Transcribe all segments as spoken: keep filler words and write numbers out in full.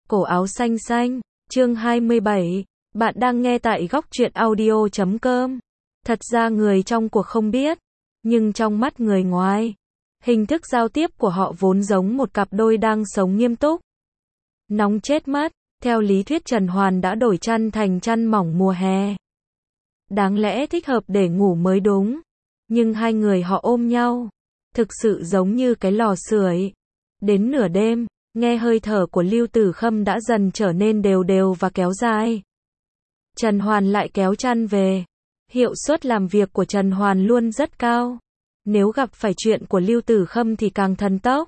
Cổ áo xanh xanh, chương hai mươi bảy. Bạn đang nghe tại góc truyện audio chấm com. Thật ra người trong cuộc không biết, nhưng trong mắt người ngoài, hình thức giao tiếp của họ vốn giống một cặp đôi đang sống nghiêm túc. Nóng chết mất, theo lý thuyết Trần Hoàn đã đổi chăn thành chăn mỏng mùa hè. Đáng lẽ thích hợp để ngủ mới đúng, nhưng hai người họ ôm nhau, thực sự giống như cái lò sưởi. Đến nửa đêm, nghe hơi thở của Lưu Tử Khâm đã dần trở nên đều đều và kéo dài. Trần Hoàn lại kéo chăn về. Hiệu suất làm việc của Trần Hoàn luôn rất cao. Nếu gặp phải chuyện của Lưu Tử Khâm thì càng thần tốc.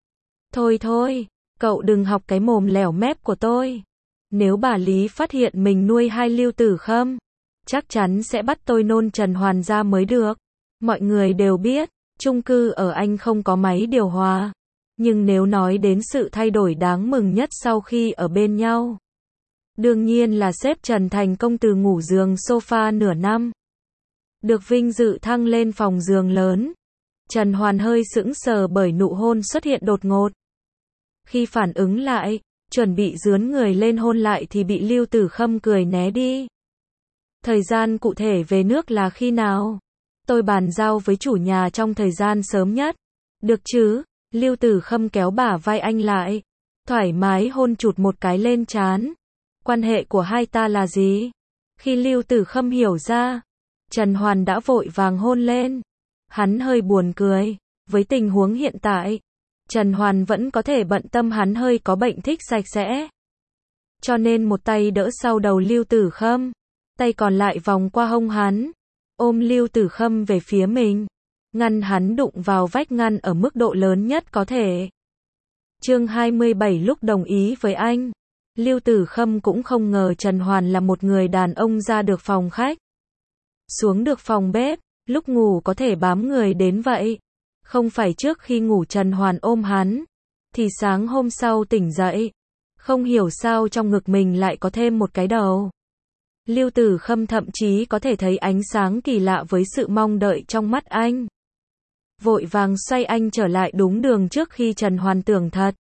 Thôi thôi, cậu đừng học cái mồm lẻo mép của tôi. Nếu bà Lý phát hiện mình nuôi hai Lưu Tử Khâm, chắc chắn sẽ bắt tôi nôn Trần Hoàn ra mới được. Mọi người đều biết, chung cư ở Anh không có máy điều hòa. Nhưng nếu nói đến sự thay đổi đáng mừng nhất sau khi ở bên nhau, đương nhiên là sếp Trần thành công từ ngủ giường sofa nửa năm, được vinh dự thăng lên phòng giường lớn. Trần Hoàn hơi sững sờ bởi nụ hôn xuất hiện đột ngột. Khi phản ứng lại, chuẩn bị dướn người lên hôn lại thì bị Lưu Tử Khâm cười né đi. Thời gian cụ thể về nước là khi nào? Tôi bàn giao với chủ nhà trong thời gian sớm nhất. Được chứ? Lưu Tử Khâm kéo bả vai anh lại, thoải mái hôn chụt một cái lên trán. Quan hệ của hai ta là gì? Khi Lưu Tử Khâm hiểu ra, Trần Hoàn đã vội vàng hôn lên. Hắn hơi buồn cười, với tình huống hiện tại, Trần Hoàn vẫn có thể bận tâm hắn hơi có bệnh thích sạch sẽ. Cho nên một tay đỡ sau đầu Lưu Tử Khâm, tay còn lại vòng qua hông hắn, ôm Lưu Tử Khâm về phía mình, ngăn hắn đụng vào vách ngăn ở mức độ lớn nhất có thể. Chương hai mươi bảy. Lúc đồng ý với anh, Lưu Tử Khâm cũng không ngờ Trần Hoàn là một người đàn ông ra được phòng khách, xuống được phòng bếp, lúc ngủ có thể bám người đến vậy. Không phải trước khi ngủ Trần Hoàn ôm hắn, thì sáng hôm sau tỉnh dậy, không hiểu sao trong ngực mình lại có thêm một cái đầu. Lưu Tử Khâm thậm chí có thể thấy ánh sáng kỳ lạ với sự mong đợi trong mắt anh. Vội vàng xoay anh trở lại đúng đường trước khi Trần Hoàn tưởng thật.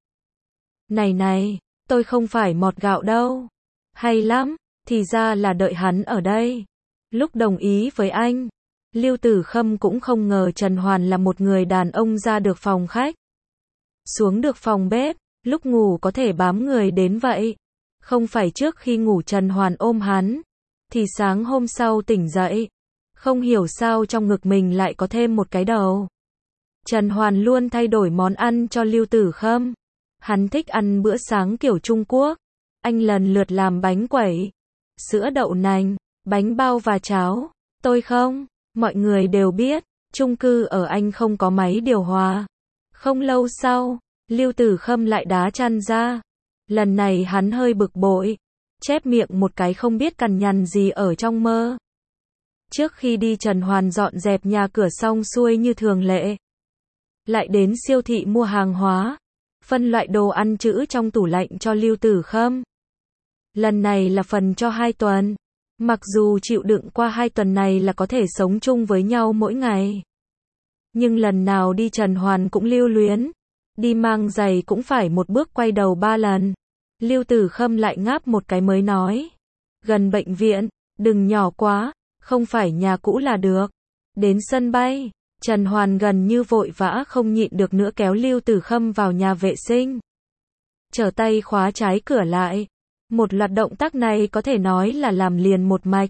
Này này, tôi không phải mọt gạo đâu. Hay lắm, thì ra là đợi hắn ở đây. Lúc đồng ý với anh, Lưu Tử Khâm cũng không ngờ Trần Hoàn là một người đàn ông ra được phòng khách, xuống được phòng bếp, lúc ngủ có thể bám người đến vậy. Không phải trước khi ngủ Trần Hoàn ôm hắn, thì sáng hôm sau tỉnh dậy, không hiểu sao trong ngực mình lại có thêm một cái đầu. Trần Hoàn luôn thay đổi món ăn cho Lưu Tử Khâm. Hắn thích ăn bữa sáng kiểu Trung Quốc. Anh lần lượt làm bánh quẩy, sữa đậu nành, bánh bao và cháo. Tôi không, mọi người đều biết, chung cư ở Anh không có máy điều hòa. Không lâu sau, Lưu Tử Khâm lại đá chăn ra. Lần này hắn hơi bực bội, chép miệng một cái không biết cằn nhằn gì ở trong mơ. Trước khi đi Trần Hoàn dọn dẹp nhà cửa xong xuôi như thường lệ, lại đến siêu thị mua hàng hóa, phân loại đồ ăn trữ trong tủ lạnh cho Lưu Tử Khâm. Lần này là phần cho hai tuần. Mặc dù chịu đựng qua hai tuần này là có thể sống chung với nhau mỗi ngày, nhưng lần nào đi Trần Hoàn cũng lưu luyến. Đi mang giày cũng phải một bước quay đầu ba lần. Lưu Tử Khâm lại ngáp một cái mới nói. Gần bệnh viện, đừng nhỏ quá, không phải nhà cũ là được. Đến sân bay, Trần Hoàn gần như vội vã không nhịn được nữa kéo Lưu Tử Khâm vào nhà vệ sinh, trở tay khóa trái cửa lại. Một loạt động tác này có thể nói là làm liền một mạch.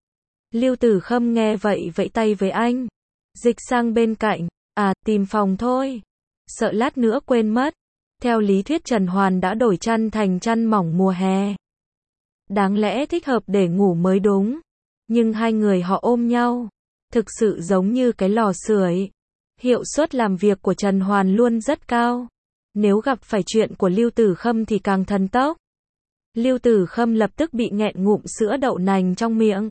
Lưu Tử Khâm nghe vậy vẫy tay với anh, dịch sang bên cạnh. À, tìm phòng thôi, sợ lát nữa quên mất. Theo lý thuyết Trần Hoàn đã đổi chăn thành chăn mỏng mùa hè, đáng lẽ thích hợp để ngủ mới đúng, nhưng hai người họ ôm nhau, thực sự giống như cái lò sưởi. Hiệu suất làm việc của Trần Hoàn luôn rất cao. Nếu gặp phải chuyện của Lưu Tử Khâm thì càng thần tốc. Lưu Tử Khâm lập tức bị nghẹn ngụm sữa đậu nành trong miệng,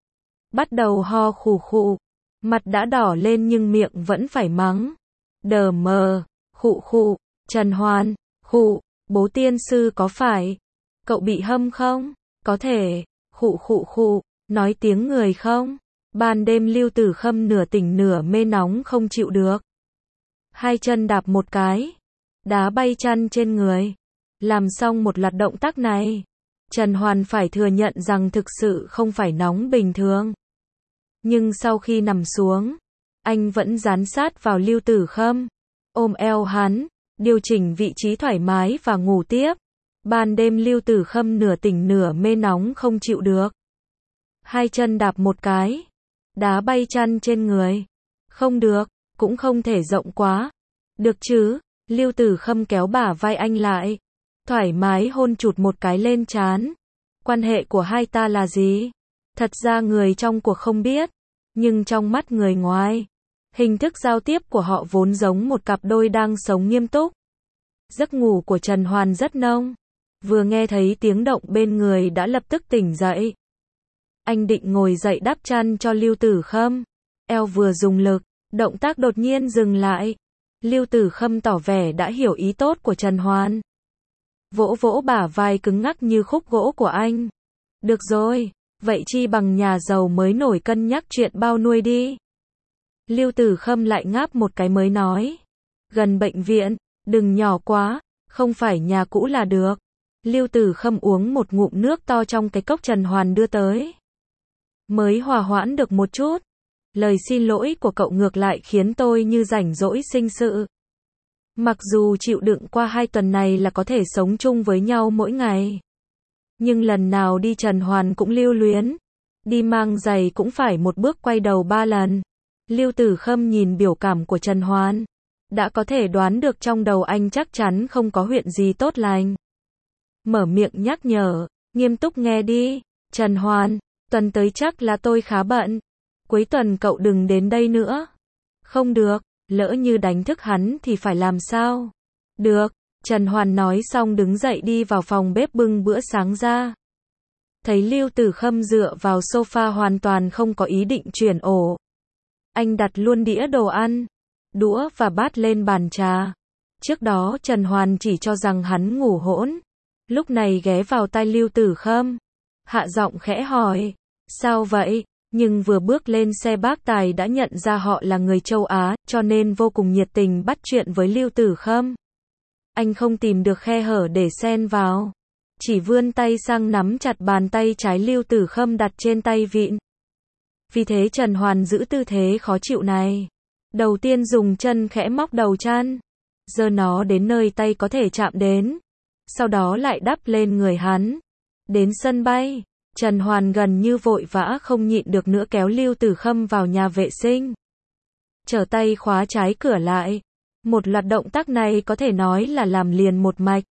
bắt đầu ho khù khụ, mặt đã đỏ lên nhưng miệng vẫn phải mắng. Đờ mờ, khụ khụ, Trần Hoàn, khụ, bố tiên sư có phải, cậu bị hâm không? Có thể, khụ khụ khụ, nói tiếng người không? Ban đêm Lưu Tử Khâm nửa tỉnh nửa mê nóng không chịu được. Hai chân đạp một cái, đá bay chăn trên người. Làm xong một loạt động tác này, Trần Hoàn phải thừa nhận rằng thực sự không phải nóng bình thường. Nhưng sau khi nằm xuống, anh vẫn dán sát vào Lưu Tử Khâm, ôm eo hắn, điều chỉnh vị trí thoải mái và ngủ tiếp. Ban đêm Lưu Tử Khâm nửa tỉnh nửa mê nóng không chịu được. Hai chân đạp một cái, đá bay chăn trên người. Không được, cũng không thể rộng quá. Được chứ, Lưu Tử Khâm kéo bả vai anh lại, thoải mái hôn chụt một cái lên trán. Quan hệ của hai ta là gì? Thật ra người trong cuộc không biết, nhưng trong mắt người ngoài, hình thức giao tiếp của họ vốn giống một cặp đôi đang sống nghiêm túc. Giấc ngủ của Trần Hoàn rất nông, vừa nghe thấy tiếng động bên người đã lập tức tỉnh dậy. Anh định ngồi dậy đắp chăn cho Lưu Tử Khâm, eo vừa dùng lực, động tác đột nhiên dừng lại. Lưu Tử Khâm tỏ vẻ đã hiểu ý tốt của Trần Hoàn, vỗ vỗ bả vai cứng ngắc như khúc gỗ của anh. Được rồi, vậy chi bằng nhà giàu mới nổi cân nhắc chuyện bao nuôi đi. Lưu Tử Khâm lại ngáp một cái mới nói. Gần bệnh viện, đừng nhỏ quá, không phải nhà cũ là được. Lưu Tử Khâm uống một ngụm nước to trong cái cốc Trần Hoàn đưa tới. Mới hòa hoãn được một chút. Lời xin lỗi của cậu ngược lại khiến tôi như rảnh rỗi sinh sự. Mặc dù chịu đựng qua hai tuần này là có thể sống chung với nhau mỗi ngày. Nhưng lần nào đi Trần Hoàn cũng lưu luyến. Đi mang giày cũng phải một bước quay đầu ba lần. Lưu Tử Khâm nhìn biểu cảm của Trần Hoàn, đã có thể đoán được trong đầu anh chắc chắn không có chuyện gì tốt lành. Mở miệng nhắc nhở, nghiêm túc nghe đi. Trần Hoàn, tuần tới chắc là tôi khá bận. Cuối tuần cậu đừng đến đây nữa. Không được, lỡ như đánh thức hắn thì phải làm sao? Được, Trần Hoàn nói xong đứng dậy đi vào phòng bếp bưng bữa sáng ra. Thấy Lưu Tử Khâm dựa vào sofa hoàn toàn không có ý định chuyển ổ. Anh đặt luôn đĩa đồ ăn, đũa và bát lên bàn trà. Trước đó Trần Hoàn chỉ cho rằng hắn ngủ hỗn. Lúc này ghé vào tai Lưu Tử Khâm, hạ giọng khẽ hỏi. Sao vậy? Nhưng vừa bước lên xe bác tài đã nhận ra họ là người châu Á, cho nên vô cùng nhiệt tình bắt chuyện với Lưu Tử Khâm. Anh không tìm được khe hở để xen vào, chỉ vươn tay sang nắm chặt bàn tay trái Lưu Tử Khâm đặt trên tay vịn. Vì thế Trần Hoàn giữ tư thế khó chịu này. Đầu tiên dùng chân khẽ móc đầu chăn, giơ nó đến nơi tay có thể chạm đến. Sau đó lại đắp lên người hắn. Đến sân bay, Trần Hoàn gần như vội vã không nhịn được nữa kéo Lưu Tử Khâm vào nhà vệ sinh. Trở tay khóa trái cửa lại. Một loạt động tác này có thể nói là làm liền một mạch.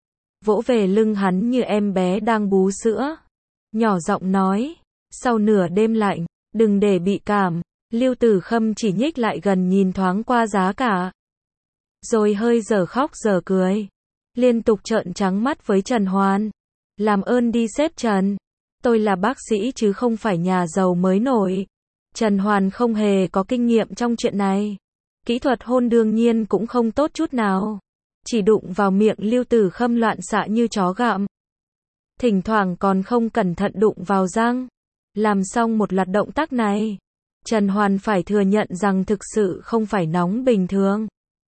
Vỗ về lưng hắn như em bé đang bú sữa. Nhỏ giọng nói, sau nửa đêm lạnh, đừng để bị cảm. Lưu Tử Khâm chỉ nhích lại gần nhìn thoáng qua giá cả. Rồi hơi giờ khóc giờ cười. Liên tục trợn trắng mắt với Trần Hoàn. Làm ơn đi sếp Trần. Tôi là bác sĩ chứ không phải nhà giàu mới nổi. Trần Hoàn không hề có kinh nghiệm trong chuyện này. Kỹ thuật hôn đương nhiên cũng không tốt chút nào. Chỉ đụng vào miệng Lưu Tử Khâm loạn xạ như chó gặm. Thỉnh thoảng còn không cẩn thận đụng vào răng. Làm xong một loạt động tác này, Trần Hoàn phải thừa nhận rằng thực sự không phải nóng bình thường.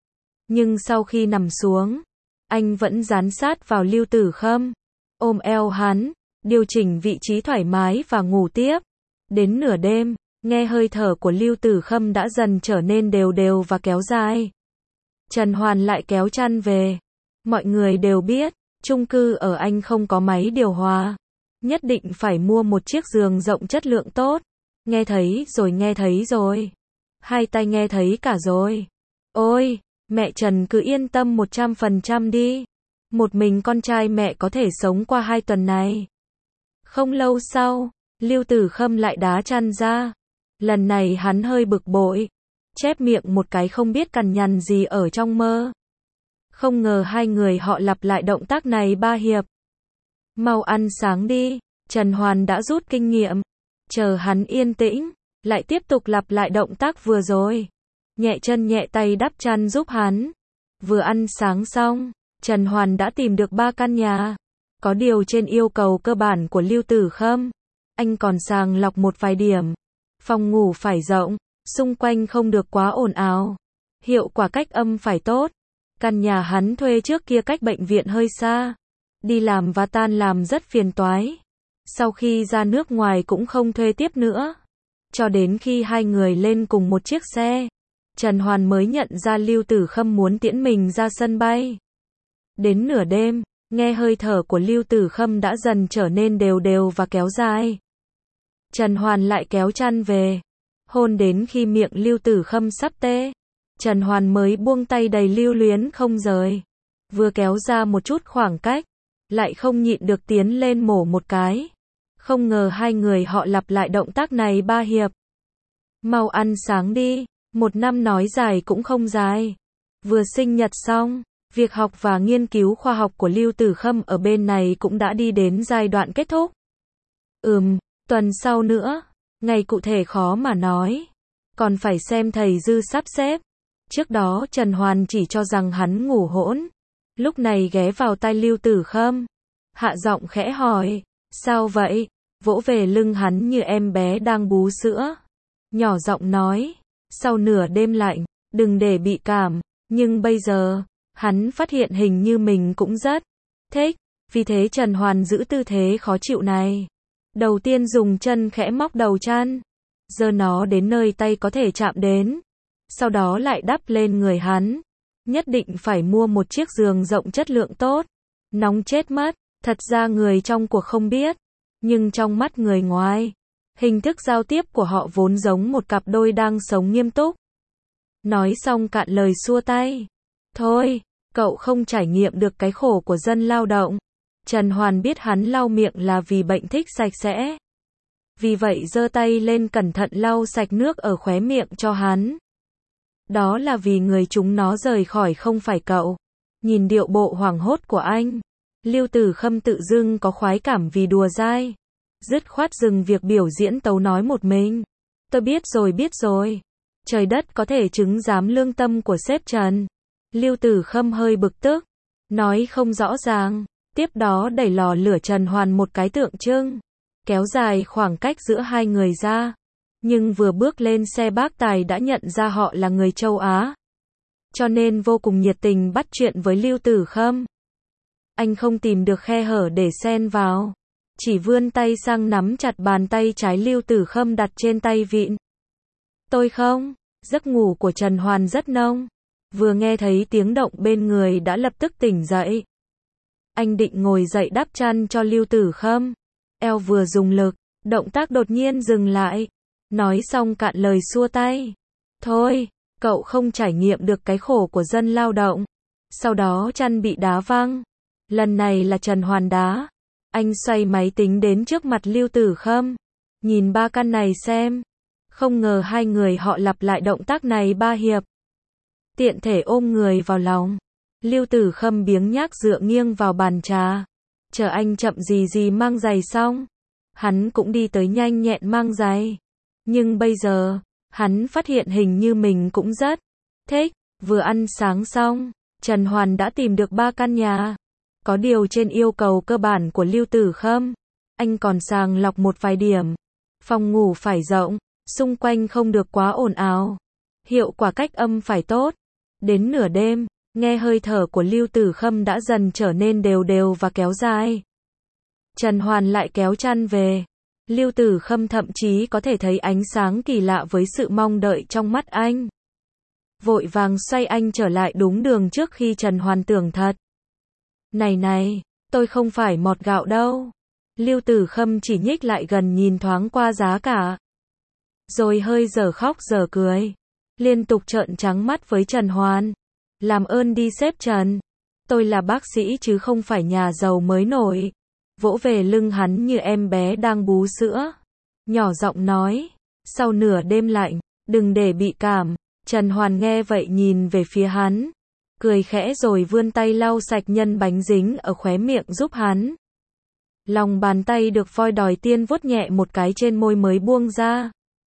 Nhưng sau khi nằm xuống, anh vẫn dán sát vào Lưu Tử Khâm, ôm eo hắn, điều chỉnh vị trí thoải mái và ngủ tiếp. Đến nửa đêm, nghe hơi thở của Lưu Tử Khâm đã dần trở nên đều đều và kéo dài. Trần Hoàn lại kéo chăn về. Mọi người đều biết, chung cư ở Anh không có máy điều hòa. Nhất định phải mua một chiếc giường rộng chất lượng tốt. Nghe thấy rồi nghe thấy rồi. Hai tay nghe thấy cả rồi. Ôi, mẹ Trần cứ yên tâm một trăm phần trăm đi. Một mình con trai mẹ có thể sống qua hai tuần này. Không lâu sau, Lưu Tử Khâm lại đá chăn ra. Lần này hắn hơi bực bội. Chép miệng một cái không biết cằn nhằn gì ở trong mơ. Không ngờ hai người họ lặp lại động tác này ba hiệp. Mau ăn sáng đi, Trần Hoàn đã rút kinh nghiệm. Chờ hắn yên tĩnh, lại tiếp tục lặp lại động tác vừa rồi. Nhẹ chân nhẹ tay đắp chăn giúp hắn. Vừa ăn sáng xong, Trần Hoàn đã tìm được ba căn nhà. Có điều trên yêu cầu cơ bản của Lưu Tử Khâm, anh còn sàng lọc một vài điểm. Phòng ngủ phải rộng, xung quanh không được quá ồn ào. Hiệu quả cách âm phải tốt. Căn nhà hắn thuê trước kia cách bệnh viện hơi xa. Đi làm và tan làm rất phiền toái. Sau khi ra nước ngoài cũng không thuê tiếp nữa. Cho đến khi hai người lên cùng một chiếc xe, Trần Hoàn mới nhận ra Lưu Tử Khâm muốn tiễn mình ra sân bay. Đến nửa đêm, nghe hơi thở của Lưu Tử Khâm đã dần trở nên đều đều và kéo dài. Trần Hoàn lại kéo chăn về, hôn đến khi miệng Lưu Tử Khâm sắp tê. Trần Hoàn mới buông tay đầy lưu luyến không rời. Vừa kéo ra một chút khoảng cách, lại không nhịn được tiến lên mổ một cái. Không ngờ hai người họ lặp lại động tác này ba hiệp. Mau ăn sáng đi, một năm nói dài cũng không dài. Vừa sinh nhật xong, việc học và nghiên cứu khoa học của Lưu Tử Khâm ở bên này cũng đã đi đến giai đoạn kết thúc. Ừm, tuần sau nữa, ngày cụ thể khó mà nói. Còn phải xem thầy Dư sắp xếp. Trước đó Trần Hoàn chỉ cho rằng hắn ngủ hỗn. Lúc này ghé vào tai Lưu Tử Khâm, hạ giọng khẽ hỏi, sao vậy? Vỗ về lưng hắn như em bé đang bú sữa. Nhỏ giọng nói, sau nửa đêm lạnh, đừng để bị cảm. Nhưng bây giờ, hắn phát hiện hình như mình cũng rất thích. Vì thế Trần Hoàn giữ tư thế khó chịu này. Đầu tiên dùng chân khẽ móc đầu chăn, giơ nó đến nơi tay có thể chạm đến. Sau đó lại đắp lên người hắn. Nhất định phải mua một chiếc giường rộng chất lượng tốt. Nóng chết mất. Thật ra người trong cuộc không biết. Nhưng trong mắt người ngoài, hình thức giao tiếp của họ vốn giống một cặp đôi đang sống nghiêm túc. Nói xong cạn lời xua tay. Thôi, cậu không trải nghiệm được cái khổ của dân lao động. Trần Hoàn biết hắn lau miệng là vì bệnh thích sạch sẽ. Vì vậy giơ tay lên cẩn thận lau sạch nước ở khóe miệng cho hắn. Đó là vì người chúng nó rời khỏi không phải cậu. Nhìn điệu bộ hoảng hốt của anh, Lưu Tử Khâm tự dưng có khoái cảm vì đùa dai. Dứt khoát dừng việc biểu diễn tấu nói một mình. Tôi biết rồi biết rồi. Trời đất có thể chứng giám lương tâm của sếp Trần. Lưu Tử Khâm hơi bực tức. Nói không rõ ràng. Tiếp đó đẩy lò lửa Trần Hoàn một cái tượng trưng. Kéo dài khoảng cách giữa hai người ra. Nhưng vừa bước lên xe bác tài đã nhận ra họ là người châu Á. Cho nên vô cùng nhiệt tình bắt chuyện với Lưu Tử Khâm. Anh không tìm được khe hở để xen vào. Chỉ vươn tay sang nắm chặt bàn tay trái Lưu Tử Khâm đặt trên tay vịn. Tôi không. Giấc ngủ của Trần Hoàn rất nông. Vừa nghe thấy tiếng động bên người đã lập tức tỉnh dậy. Anh định ngồi dậy đắp chăn cho Lưu Tử Khâm. Eo vừa dùng lực, động tác đột nhiên dừng lại. Nói xong cạn lời xua tay. Thôi, cậu không trải nghiệm được cái khổ của dân lao động. Sau đó chăn bị đá văng. Lần này là Trần Hoàn đá. Anh xoay máy tính đến trước mặt Lưu Tử Khâm. Nhìn ba căn này xem. Không ngờ hai người họ lặp lại động tác này ba hiệp. Tiện thể ôm người vào lòng. Lưu Tử Khâm biếng nhác dựa nghiêng vào bàn trà. Chờ anh chậm gì gì mang giày xong. Hắn cũng đi tới nhanh nhẹn mang giày. Nhưng bây giờ, hắn phát hiện hình như mình cũng rất thích. Vừa ăn sáng xong, Trần Hoàn đã tìm được ba căn nhà. Có điều trên yêu cầu cơ bản của Lưu Tử Khâm, anh còn sàng lọc một vài điểm. Phòng ngủ phải rộng, xung quanh không được quá ồn ào. Hiệu quả cách âm phải tốt. Đến nửa đêm, nghe hơi thở của Lưu Tử Khâm đã dần trở nên đều đều và kéo dài. Trần Hoàn lại kéo chăn về. Lưu Tử Khâm thậm chí có thể thấy ánh sáng kỳ lạ với sự mong đợi trong mắt anh. Vội vàng xoay anh trở lại đúng đường trước khi Trần Hoàn tưởng thật. Này này, tôi không phải mọt gạo đâu. Lưu Tử Khâm chỉ nhích lại gần nhìn thoáng qua giá cả. Rồi hơi dở khóc dở cười. Liên tục trợn trắng mắt với Trần Hoàn. Làm ơn đi sếp Trần. Tôi là bác sĩ chứ không phải nhà giàu mới nổi. Vỗ về lưng hắn như em bé đang bú sữa. Nhỏ giọng nói. Sau nửa đêm lạnh, đừng để bị cảm. Trần Hoàn nghe vậy nhìn về phía hắn. Cười khẽ rồi vươn tay lau sạch nhân bánh dính ở khóe miệng giúp hắn. Lòng bàn tay được voi đòi tiên vuốt nhẹ một cái trên môi mới buông ra.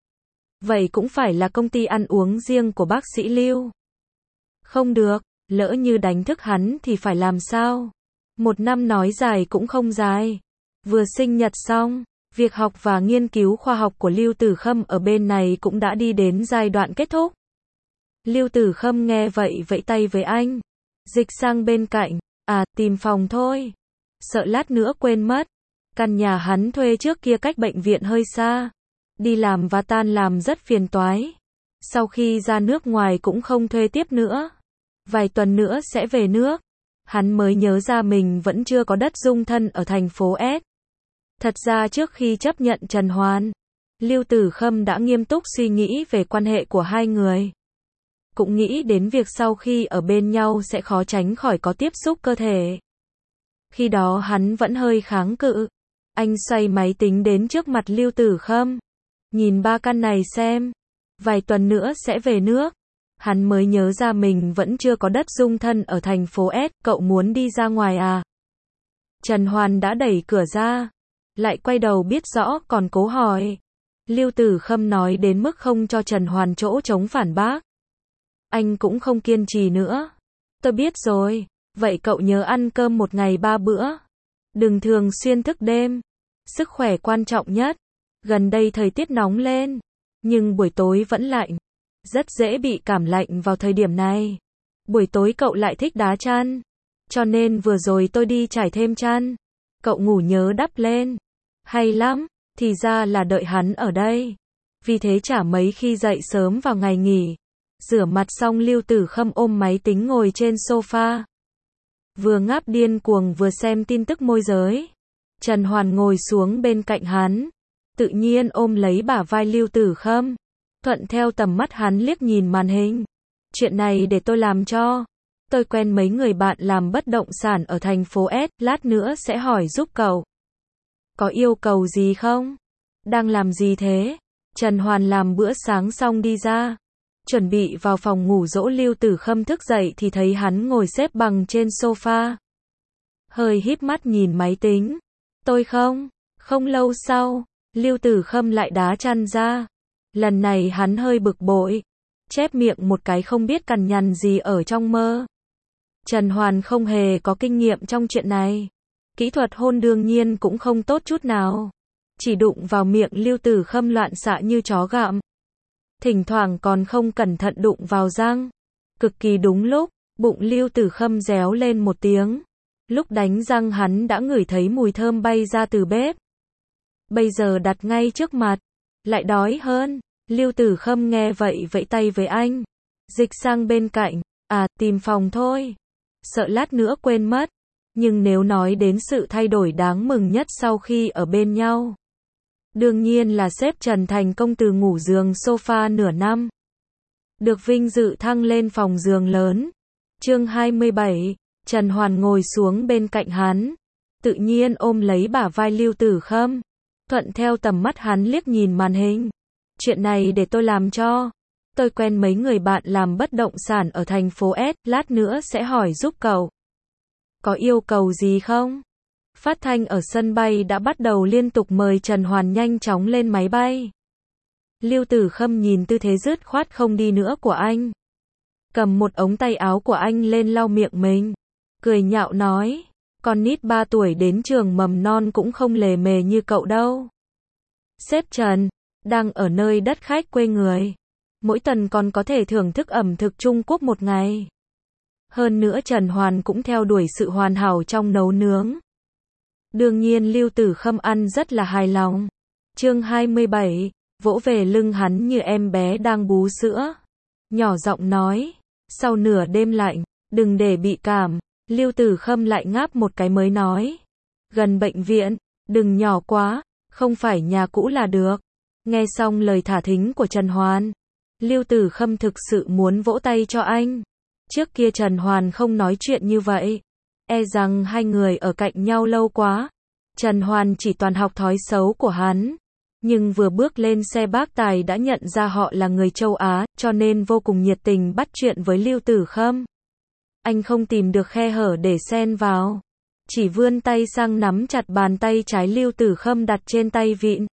Vậy cũng phải là công ty ăn uống riêng của bác sĩ Lưu. Không được, lỡ như đánh thức hắn thì phải làm sao? Một năm nói dài cũng không dài. Vừa sinh nhật xong, việc học và nghiên cứu khoa học của Lưu Tử Khâm ở bên này cũng đã đi đến giai đoạn kết thúc. Lưu Tử Khâm nghe vậy vẫy tay với anh. Dịch sang bên cạnh, à, tìm phòng thôi. Sợ lát nữa quên mất. Căn nhà hắn thuê trước kia cách bệnh viện hơi xa. Đi làm và tan làm rất phiền toái. Sau khi ra nước ngoài cũng không thuê tiếp nữa. Vài tuần nữa sẽ về nước. Hắn mới nhớ ra mình vẫn chưa có đất dung thân ở thành phố S. Thật ra trước khi chấp nhận Trần Hoàn, Lưu Tử Khâm đã nghiêm túc suy nghĩ về quan hệ của hai người. Cũng nghĩ đến việc sau khi ở bên nhau sẽ khó tránh khỏi có tiếp xúc cơ thể. Khi đó hắn vẫn hơi kháng cự. Anh xoay máy tính đến trước mặt Lưu Tử Khâm. Nhìn ba căn này xem. Vài tuần nữa sẽ về nước. Hắn mới nhớ ra mình vẫn chưa có đất dung thân ở thành phố S. Cậu muốn đi ra ngoài à? Trần Hoàn đã đẩy cửa ra. Lại quay đầu biết rõ còn cố hỏi. Lưu Tử Khâm nói đến mức không cho Trần Hoàn chỗ chống phản bác. Anh cũng không kiên trì nữa. Tôi biết rồi. Vậy cậu nhớ ăn cơm một ngày ba bữa. Đừng thường xuyên thức đêm. Sức khỏe quan trọng nhất. Gần đây thời tiết nóng lên. Nhưng buổi tối vẫn lạnh. Rất dễ bị cảm lạnh vào thời điểm này. Buổi tối cậu lại thích đá chăn. Cho nên vừa rồi tôi đi trải thêm chăn. Cậu ngủ nhớ đắp lên. Hay lắm. Thì ra là đợi hắn ở đây. Vì thế chả mấy khi dậy sớm vào ngày nghỉ. Rửa mặt xong Lưu Tử Khâm ôm máy tính ngồi trên sofa. Vừa ngáp điên cuồng vừa xem tin tức môi giới. Trần Hoàn ngồi xuống bên cạnh hắn. Tự nhiên ôm lấy bả vai Lưu Tử Khâm. Thuận theo tầm mắt hắn liếc nhìn màn hình. Chuyện này để tôi làm cho. Tôi quen mấy người bạn làm bất động sản ở thành phố S. Lát nữa sẽ hỏi giúp cậu. Có yêu cầu gì không? Đang làm gì thế? Trần Hoàn làm bữa sáng xong đi ra. Chuẩn bị vào phòng ngủ dỗ Lưu Tử Khâm thức dậy thì thấy hắn ngồi xếp bằng trên sofa. Hơi híp mắt nhìn máy tính. Tôi không. Không lâu sau, Lưu Tử Khâm lại đá chăn ra. Lần này hắn hơi bực bội. Chép miệng một cái không biết cằn nhằn gì ở trong mơ. Trần Hoàn không hề có kinh nghiệm trong chuyện này. Kỹ thuật hôn đương nhiên cũng không tốt chút nào. Chỉ đụng vào miệng Lưu Tử Khâm loạn xạ như chó gặm. Thỉnh thoảng còn không cẩn thận đụng vào răng. Cực kỳ đúng lúc, bụng Lưu Tử Khâm réo lên một tiếng. Lúc đánh răng hắn đã ngửi thấy mùi thơm bay ra từ bếp. Bây giờ đặt ngay trước mặt. Lại đói hơn. Lưu Tử Khâm nghe vậy vẫy tay với anh. Dịch sang bên cạnh. À, tìm phòng thôi. Sợ lát nữa quên mất. Nhưng nếu nói đến sự thay đổi đáng mừng nhất sau khi ở bên nhau, đương nhiên là sếp Trần thành công từ ngủ giường sofa nửa năm. Được vinh dự thăng lên phòng giường lớn. Chương hai mươi bảy, Trần Hoàn ngồi xuống bên cạnh hắn. Tự nhiên ôm lấy bả vai Lưu Tử Khâm. Thuận theo tầm mắt hắn liếc nhìn màn hình. Chuyện này để tôi làm cho. Tôi quen mấy người bạn làm bất động sản ở thành phố S. Lát nữa sẽ hỏi giúp cậu. Có yêu cầu gì không? Phát thanh ở sân bay đã bắt đầu liên tục mời Trần Hoàn nhanh chóng lên máy bay. Lưu Tử Khâm nhìn tư thế dứt khoát không đi nữa của anh. Cầm một ống tay áo của anh lên lau miệng mình. Cười nhạo nói. Con nít ba tuổi đến trường mầm non cũng không lề mề như cậu đâu. Sếp Trần, đang ở nơi đất khách quê người. Mỗi tuần còn có thể thưởng thức ẩm thực Trung Quốc một ngày. Hơn nữa Trần Hoàn cũng theo đuổi sự hoàn hảo trong nấu nướng. Đương nhiên Lưu Tử Khâm ăn rất là hài lòng. Chương hai mươi bảy, vỗ về lưng hắn như em bé đang bú sữa. Nhỏ giọng nói, sau nửa đêm lạnh, đừng để bị cảm. Lưu Tử Khâm lại ngáp một cái mới nói. Gần bệnh viện, đừng nhỏ quá, không phải nhà cũ là được. Nghe xong lời thả thính của Trần Hoàn, Lưu Tử Khâm thực sự muốn vỗ tay cho anh. Trước kia Trần Hoàn không nói chuyện như vậy. E rằng hai người ở cạnh nhau lâu quá. Trần Hoàn chỉ toàn học thói xấu của hắn. Nhưng vừa bước lên xe bác tài đã nhận ra họ là người châu Á, cho nên vô cùng nhiệt tình bắt chuyện với Lưu Tử Khâm. Anh không tìm được khe hở để xen vào. Chỉ vươn tay sang nắm chặt bàn tay trái Lưu Tử Khâm đặt trên tay vịn.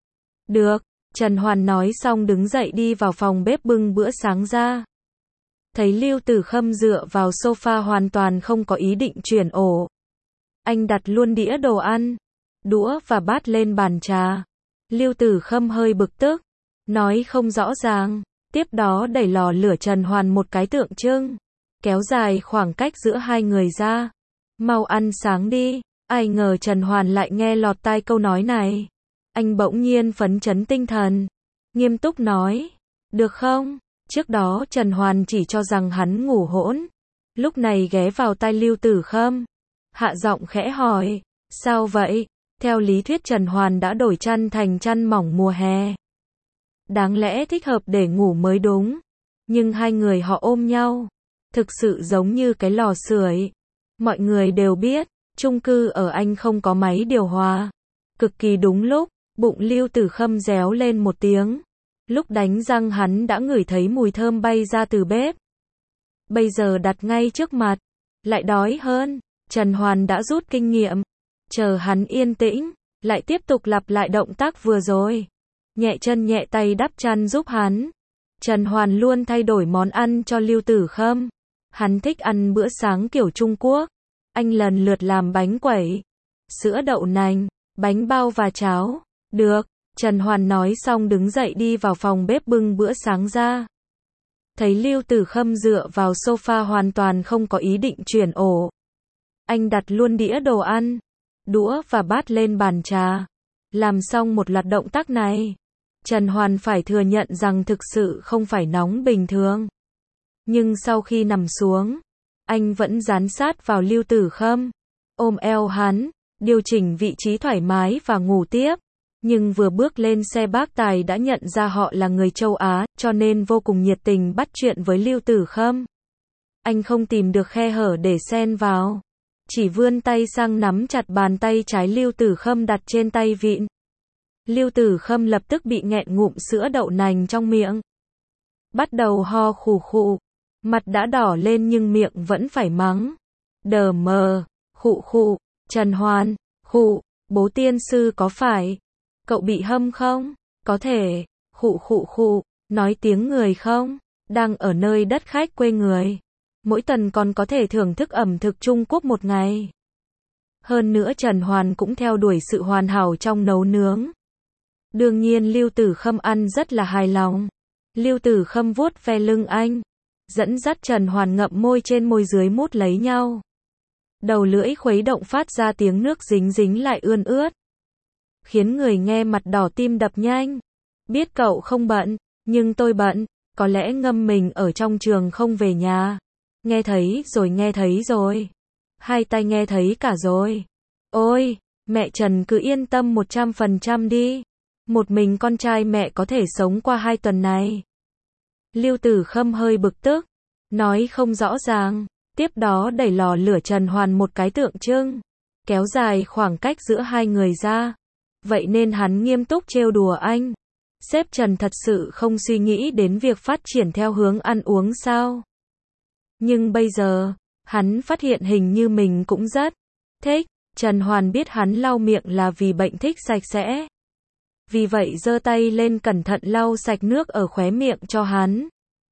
Được, Trần Hoàn nói xong đứng dậy đi vào phòng bếp bưng bữa sáng ra. Thấy Lưu Tử Khâm dựa vào sofa hoàn toàn không có ý định chuyển ổ. Anh đặt luôn đĩa đồ ăn, đũa và bát lên bàn trà. Lưu Tử Khâm hơi bực tức, nói không rõ ràng. Tiếp đó đẩy lò lửa Trần Hoàn một cái tượng trưng. kéo dài khoảng cách giữa hai người ra. Mau ăn sáng đi. Ai ngờ Trần Hoàn lại nghe lọt tai câu nói này. Anh bỗng nhiên phấn chấn tinh thần, nghiêm túc nói, được không? Trước đó Trần Hoàn chỉ cho rằng hắn ngủ hỗn, lúc này ghé vào tai Lưu Tử Khâm, hạ giọng khẽ hỏi, sao vậy? Theo lý thuyết Trần Hoàn đã đổi chăn thành chăn mỏng mùa hè. Đáng lẽ thích hợp để ngủ mới đúng, nhưng hai người họ ôm nhau, thực sự giống như cái lò sưởi. Mọi người đều biết, chung cư ở Anh không có máy điều hòa. Cực kỳ đúng lúc, bụng Lưu Tử Khâm réo lên một tiếng. Lúc đánh răng hắn đã ngửi thấy mùi thơm bay ra từ bếp. Bây giờ đặt ngay trước mặt, lại đói hơn. Trần Hoàn đã rút kinh nghiệm, chờ hắn yên tĩnh, lại tiếp tục lặp lại động tác vừa rồi. Nhẹ chân nhẹ tay đắp chăn giúp hắn. Trần Hoàn luôn thay đổi món ăn cho Lưu Tử Khâm. Hắn thích ăn bữa sáng kiểu Trung Quốc. Anh lần lượt làm bánh quẩy, sữa đậu nành, bánh bao và cháo. Được, Trần Hoàn nói xong đứng dậy đi vào phòng bếp bưng bữa sáng ra. Thấy Lưu Tử Khâm dựa vào sofa hoàn toàn không có ý định chuyển ổ. Anh đặt luôn đĩa đồ ăn, đũa và bát lên bàn trà. Làm xong một loạt động tác này, Trần Hoàn phải thừa nhận rằng thực sự không phải nóng bình thường. Nhưng sau khi nằm xuống, anh vẫn dán sát vào Lưu Tử Khâm, ôm eo hắn, điều chỉnh vị trí thoải mái và ngủ tiếp. Nhưng vừa bước lên xe bác tài đã nhận ra họ là người châu Á, cho nên vô cùng nhiệt tình bắt chuyện với Lưu Tử Khâm. Anh không tìm được khe hở để xen vào, chỉ vươn tay sang nắm chặt bàn tay trái Lưu Tử Khâm đặt trên tay vịn. Lưu Tử Khâm lập tức bị nghẹn ngụm sữa đậu nành trong miệng. Bắt đầu ho khù khụ, mặt đã đỏ lên nhưng miệng vẫn phải mắng. Đờ mờ, khụ khụ, Trần Hoàn, khụ, bố tiên sư có phải cậu bị hâm không? Có thể, khụ khụ khụ, nói tiếng người không? Đang ở nơi đất khách quê người. Mỗi tuần còn có thể thưởng thức ẩm thực Trung Quốc một ngày. Hơn nữa Trần Hoàn cũng theo đuổi sự hoàn hảo trong nấu nướng. Đương nhiên Lưu Tử Khâm ăn rất là hài lòng. Lưu Tử Khâm vuốt ve lưng anh, dẫn dắt Trần Hoàn ngậm môi trên môi dưới mút lấy nhau. Đầu lưỡi khuấy động phát ra tiếng nước dính dính lại ươn ướt, khiến người nghe mặt đỏ tim đập nhanh. Biết cậu không bận, nhưng tôi bận, có lẽ ngâm mình ở trong trường không về nhà. Nghe thấy rồi nghe thấy rồi. Hai tay nghe thấy cả rồi. Ôi, mẹ Trần cứ yên tâm một trăm phần trăm đi. Một mình con trai mẹ có thể sống qua hai tuần này. Lưu Tử Khâm hơi bực tức, nói không rõ ràng, tiếp đó đẩy lò lửa Trần Hoàn một cái tượng trưng, kéo dài khoảng cách giữa hai người ra. Vậy nên hắn nghiêm túc trêu đùa anh. Sếp Trần thật sự không suy nghĩ đến việc phát triển theo hướng ăn uống sao? Nhưng bây giờ, hắn phát hiện hình như mình cũng rất thích. Trần Hoàn biết hắn lau miệng là vì bệnh thích sạch sẽ. Vì vậy giơ tay lên cẩn thận lau sạch nước ở khóe miệng cho hắn.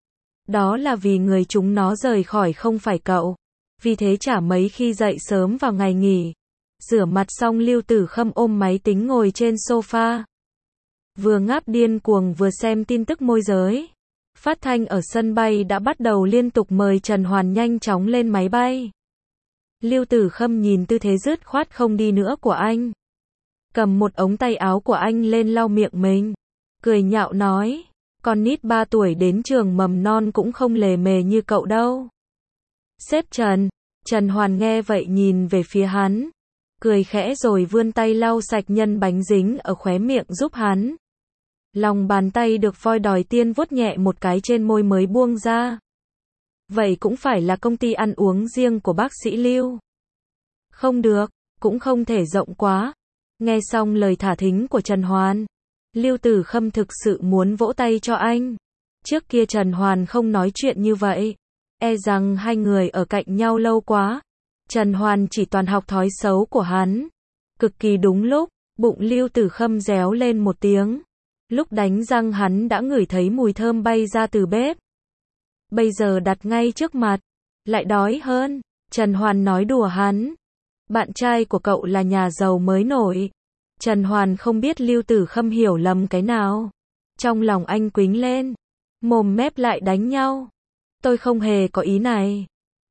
Đó là vì người chúng nó rời khỏi không phải cậu. Vì thế chả mấy khi dậy sớm vào ngày nghỉ. Rửa mặt xong Lưu Tử Khâm ôm máy tính ngồi trên sofa. Vừa ngáp điên cuồng vừa xem tin tức môi giới. Phát thanh ở sân bay đã bắt đầu liên tục mời Trần Hoàn nhanh chóng lên máy bay. Lưu Tử Khâm nhìn tư thế dứt khoát không đi nữa của anh. Cầm một ống tay áo của anh lên lau miệng mình. Cười nhạo nói, con nít ba tuổi đến trường mầm non cũng không lề mề như cậu đâu. Sếp Trần, Trần Hoàn nghe vậy nhìn về phía hắn. Cười khẽ rồi vươn tay lau sạch nhân bánh dính ở khóe miệng giúp hắn. Lòng bàn tay được voi đòi tiên vuốt nhẹ một cái trên môi mới buông ra. Vậy cũng phải là công ty ăn uống riêng của bác sĩ Lưu. Không được, cũng không thể rộng quá. Nghe xong lời thả thính của Trần Hoàn, Lưu Tử Khâm thực sự muốn vỗ tay cho anh. Trước kia Trần Hoàn không nói chuyện như vậy. E rằng hai người ở cạnh nhau lâu quá. Trần Hoàn chỉ toàn học thói xấu của hắn. Cực kỳ đúng lúc, bụng Lưu Tử Khâm réo lên một tiếng. Lúc đánh răng hắn đã ngửi thấy mùi thơm bay ra từ bếp. Bây giờ đặt ngay trước mặt, lại đói hơn. Trần Hoàn nói đùa hắn. Bạn trai của cậu là nhà giàu mới nổi. Trần Hoàn không biết Lưu Tử Khâm hiểu lầm cái nào. Trong lòng anh quính lên. Mồm mép lại đánh nhau. Tôi không hề có ý này.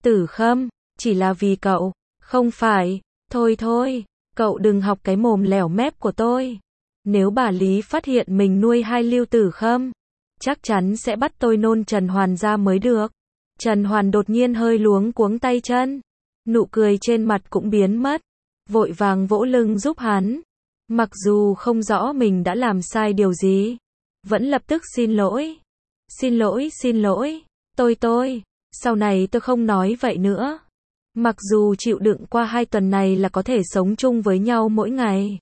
Tử Khâm, chỉ là vì cậu, không phải, thôi thôi, cậu đừng học cái mồm lẻo mép của tôi. Nếu bà Lý phát hiện mình nuôi hai Lưu Tử Khâm, chắc chắn sẽ bắt tôi nôn Trần Hoàn ra mới được. Trần Hoàn đột nhiên hơi luống cuống tay chân, nụ cười trên mặt cũng biến mất, vội vàng vỗ lưng giúp hắn. Mặc dù không rõ mình đã làm sai điều gì, vẫn lập tức xin lỗi. Xin lỗi, xin lỗi, tôi tôi, sau này tôi không nói vậy nữa. Mặc dù chịu đựng qua hai tuần này là có thể sống chung với nhau mỗi ngày.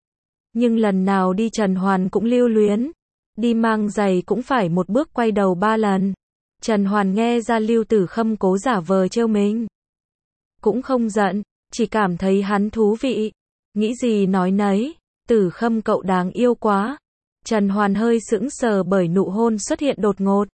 Nhưng lần nào đi Trần Hoàn cũng lưu luyến, đi mang giày cũng phải một bước quay đầu ba lần. Trần Hoàn nghe ra Lưu Tử Khâm cố giả vờ trêu mình, cũng không giận, chỉ cảm thấy hắn thú vị, nghĩ gì nói nấy. Tử Khâm cậu đáng yêu quá. Trần Hoàn hơi sững sờ bởi nụ hôn xuất hiện đột ngột.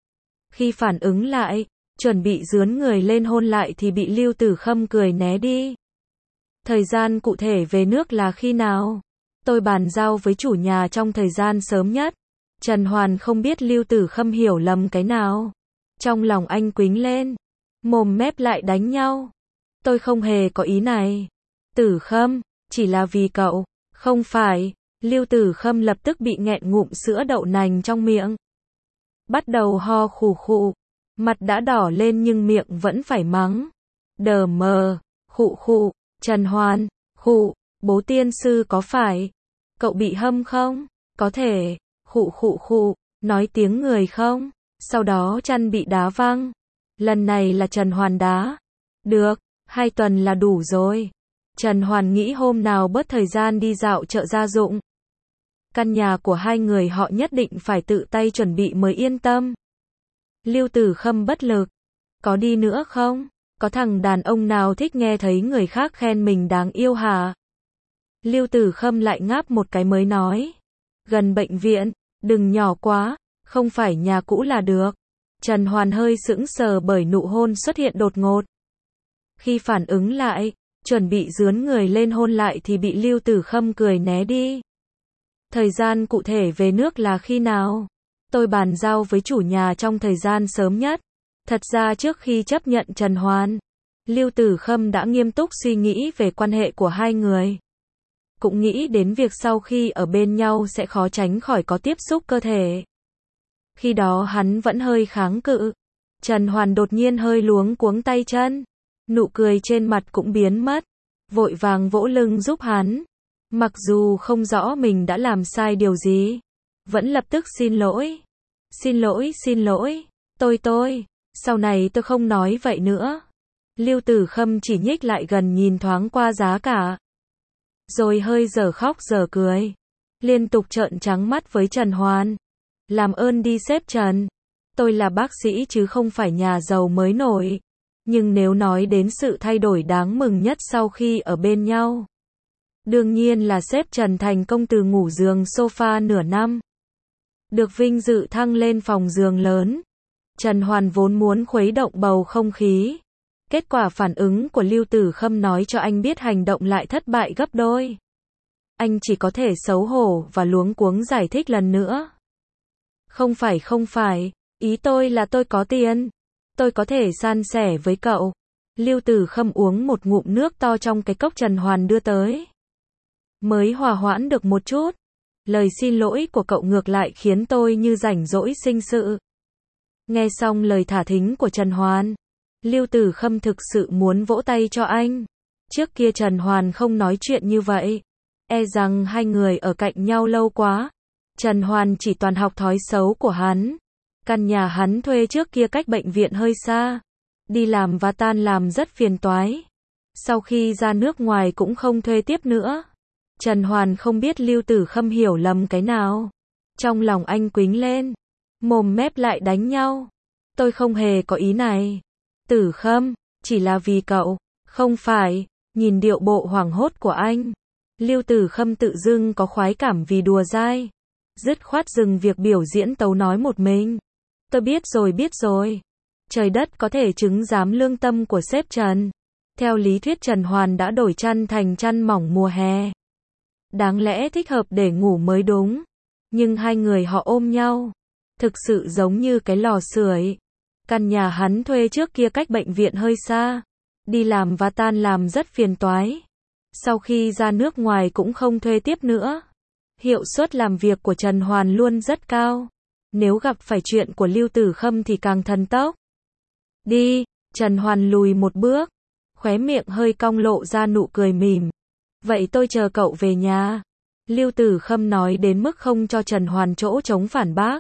Khi phản ứng lại, chuẩn bị dướn người lên hôn lại thì bị Lưu Tử Khâm cười né đi. Thời gian cụ thể về nước là khi nào? Tôi bàn giao với chủ nhà trong thời gian sớm nhất. Trần Hoàn không biết Lưu Tử Khâm hiểu lầm cái nào. Trong lòng anh quính lên, mồm mép lại đánh nhau. Tôi không hề có ý này. Tử Khâm, chỉ là vì cậu, không phải. Lưu Tử Khâm lập tức bị nghẹn ngụm sữa đậu nành trong miệng. Bắt đầu ho khù khụ, mặt đã đỏ lên nhưng miệng vẫn phải mắng. Đờ mờ, khụ khụ, Trần Hoàn, khụ, bố tiên sư có phải cậu bị hâm không? Có thể, khụ khụ khụ, nói tiếng người không? Sau đó chăn bị đá văng. Lần này là Trần Hoàn đá. Được, hai tuần là đủ rồi. Trần Hoàn nghĩ hôm nào bớt thời gian đi dạo chợ gia dụng. Căn nhà của hai người họ nhất định phải tự tay chuẩn bị mới yên tâm. Lưu Tử Khâm bất lực. Có đi nữa không? Có thằng đàn ông nào thích nghe thấy người khác khen mình đáng yêu hả? Lưu Tử Khâm lại ngáp một cái mới nói. Gần bệnh viện, đừng nhỏ quá, không phải nhà cũ là được. Trần Hoàn hơi sững sờ bởi nụ hôn xuất hiện đột ngột. Khi phản ứng lại, chuẩn bị dướn người lên hôn lại thì bị Lưu Tử Khâm cười né đi. Thời gian cụ thể về nước là khi nào? Tôi bàn giao với chủ nhà trong thời gian sớm nhất. Thật ra trước khi chấp nhận Trần Hoàn, Lưu Tử Khâm đã nghiêm túc suy nghĩ về quan hệ của hai người. Cũng nghĩ đến việc sau khi ở bên nhau sẽ khó tránh khỏi có tiếp xúc cơ thể. Khi đó hắn vẫn hơi kháng cự. Trần Hoàn đột nhiên hơi luống cuống tay chân, nụ cười trên mặt cũng biến mất, vội vàng vỗ lưng giúp hắn. Mặc dù không rõ mình đã làm sai điều gì, vẫn lập tức xin lỗi. Xin lỗi, xin lỗi, tôi tôi, sau này tôi không nói vậy nữa. Lưu Tử Khâm chỉ nhích lại gần nhìn thoáng qua giá cả, rồi hơi dở khóc dở cười, liên tục trợn trắng mắt với Trần Hoàn. Làm ơn đi sếp Trần, tôi là bác sĩ chứ không phải nhà giàu mới nổi. Nhưng nếu nói đến sự thay đổi đáng mừng nhất sau khi ở bên nhau, đương nhiên là sếp Trần thành công từ ngủ giường sofa nửa năm, được vinh dự thăng lên phòng giường lớn. Trần Hoàn vốn muốn khuấy động bầu không khí. Kết quả phản ứng của Lưu Tử Khâm nói cho anh biết hành động lại thất bại gấp đôi. Anh chỉ có thể xấu hổ và luống cuống giải thích lần nữa. Không phải không phải, ý tôi là tôi có tiền. Tôi có thể san sẻ với cậu. Lưu Tử Khâm uống một ngụm nước to trong cái cốc Trần Hoàn đưa tới. Mới hòa hoãn được một chút. Lời xin lỗi của cậu ngược lại khiến tôi như rảnh rỗi sinh sự. Nghe xong lời thả thính của Trần Hoàn, Lưu Tử Khâm thực sự muốn vỗ tay cho anh. Trước kia Trần Hoàn không nói chuyện như vậy. E rằng hai người ở cạnh nhau lâu quá. Trần Hoàn chỉ toàn học thói xấu của hắn. Căn nhà hắn thuê trước kia cách bệnh viện hơi xa. Đi làm và tan làm rất phiền toái. Sau khi ra nước ngoài cũng không thuê tiếp nữa. Trần Hoàn không biết Lưu Tử Khâm hiểu lầm cái nào. Trong lòng anh quính lên, mồm mép lại đánh nhau. Tôi không hề có ý này. Tử Khâm, chỉ là vì cậu, không phải. Nhìn điệu bộ hoảng hốt của anh, Lưu Tử Khâm tự dưng có khoái cảm vì đùa dai. Dứt khoát dừng việc biểu diễn tấu nói một mình. Tôi biết rồi biết rồi. Trời đất có thể chứng giám lương tâm của sếp Trần. Theo lý thuyết Trần Hoàn đã đổi chăn thành chăn mỏng mùa hè. Đáng lẽ thích hợp để ngủ mới đúng. Nhưng hai người họ ôm nhau, thực sự giống như cái lò sưởi. Căn nhà hắn thuê trước kia cách bệnh viện hơi xa. Đi làm và tan làm rất phiền toái. Sau khi ra nước ngoài cũng không thuê tiếp nữa. Hiệu suất làm việc của Trần Hoàn luôn rất cao. Nếu gặp phải chuyện của Lưu Tử Khâm thì càng thần tốc. Đi, Trần Hoàn lùi một bước. Khóe miệng hơi cong lộ ra nụ cười mỉm. Vậy tôi chờ cậu về nhà. Lưu Tử Khâm nói đến mức không cho Trần Hoàn chỗ chống phản bác.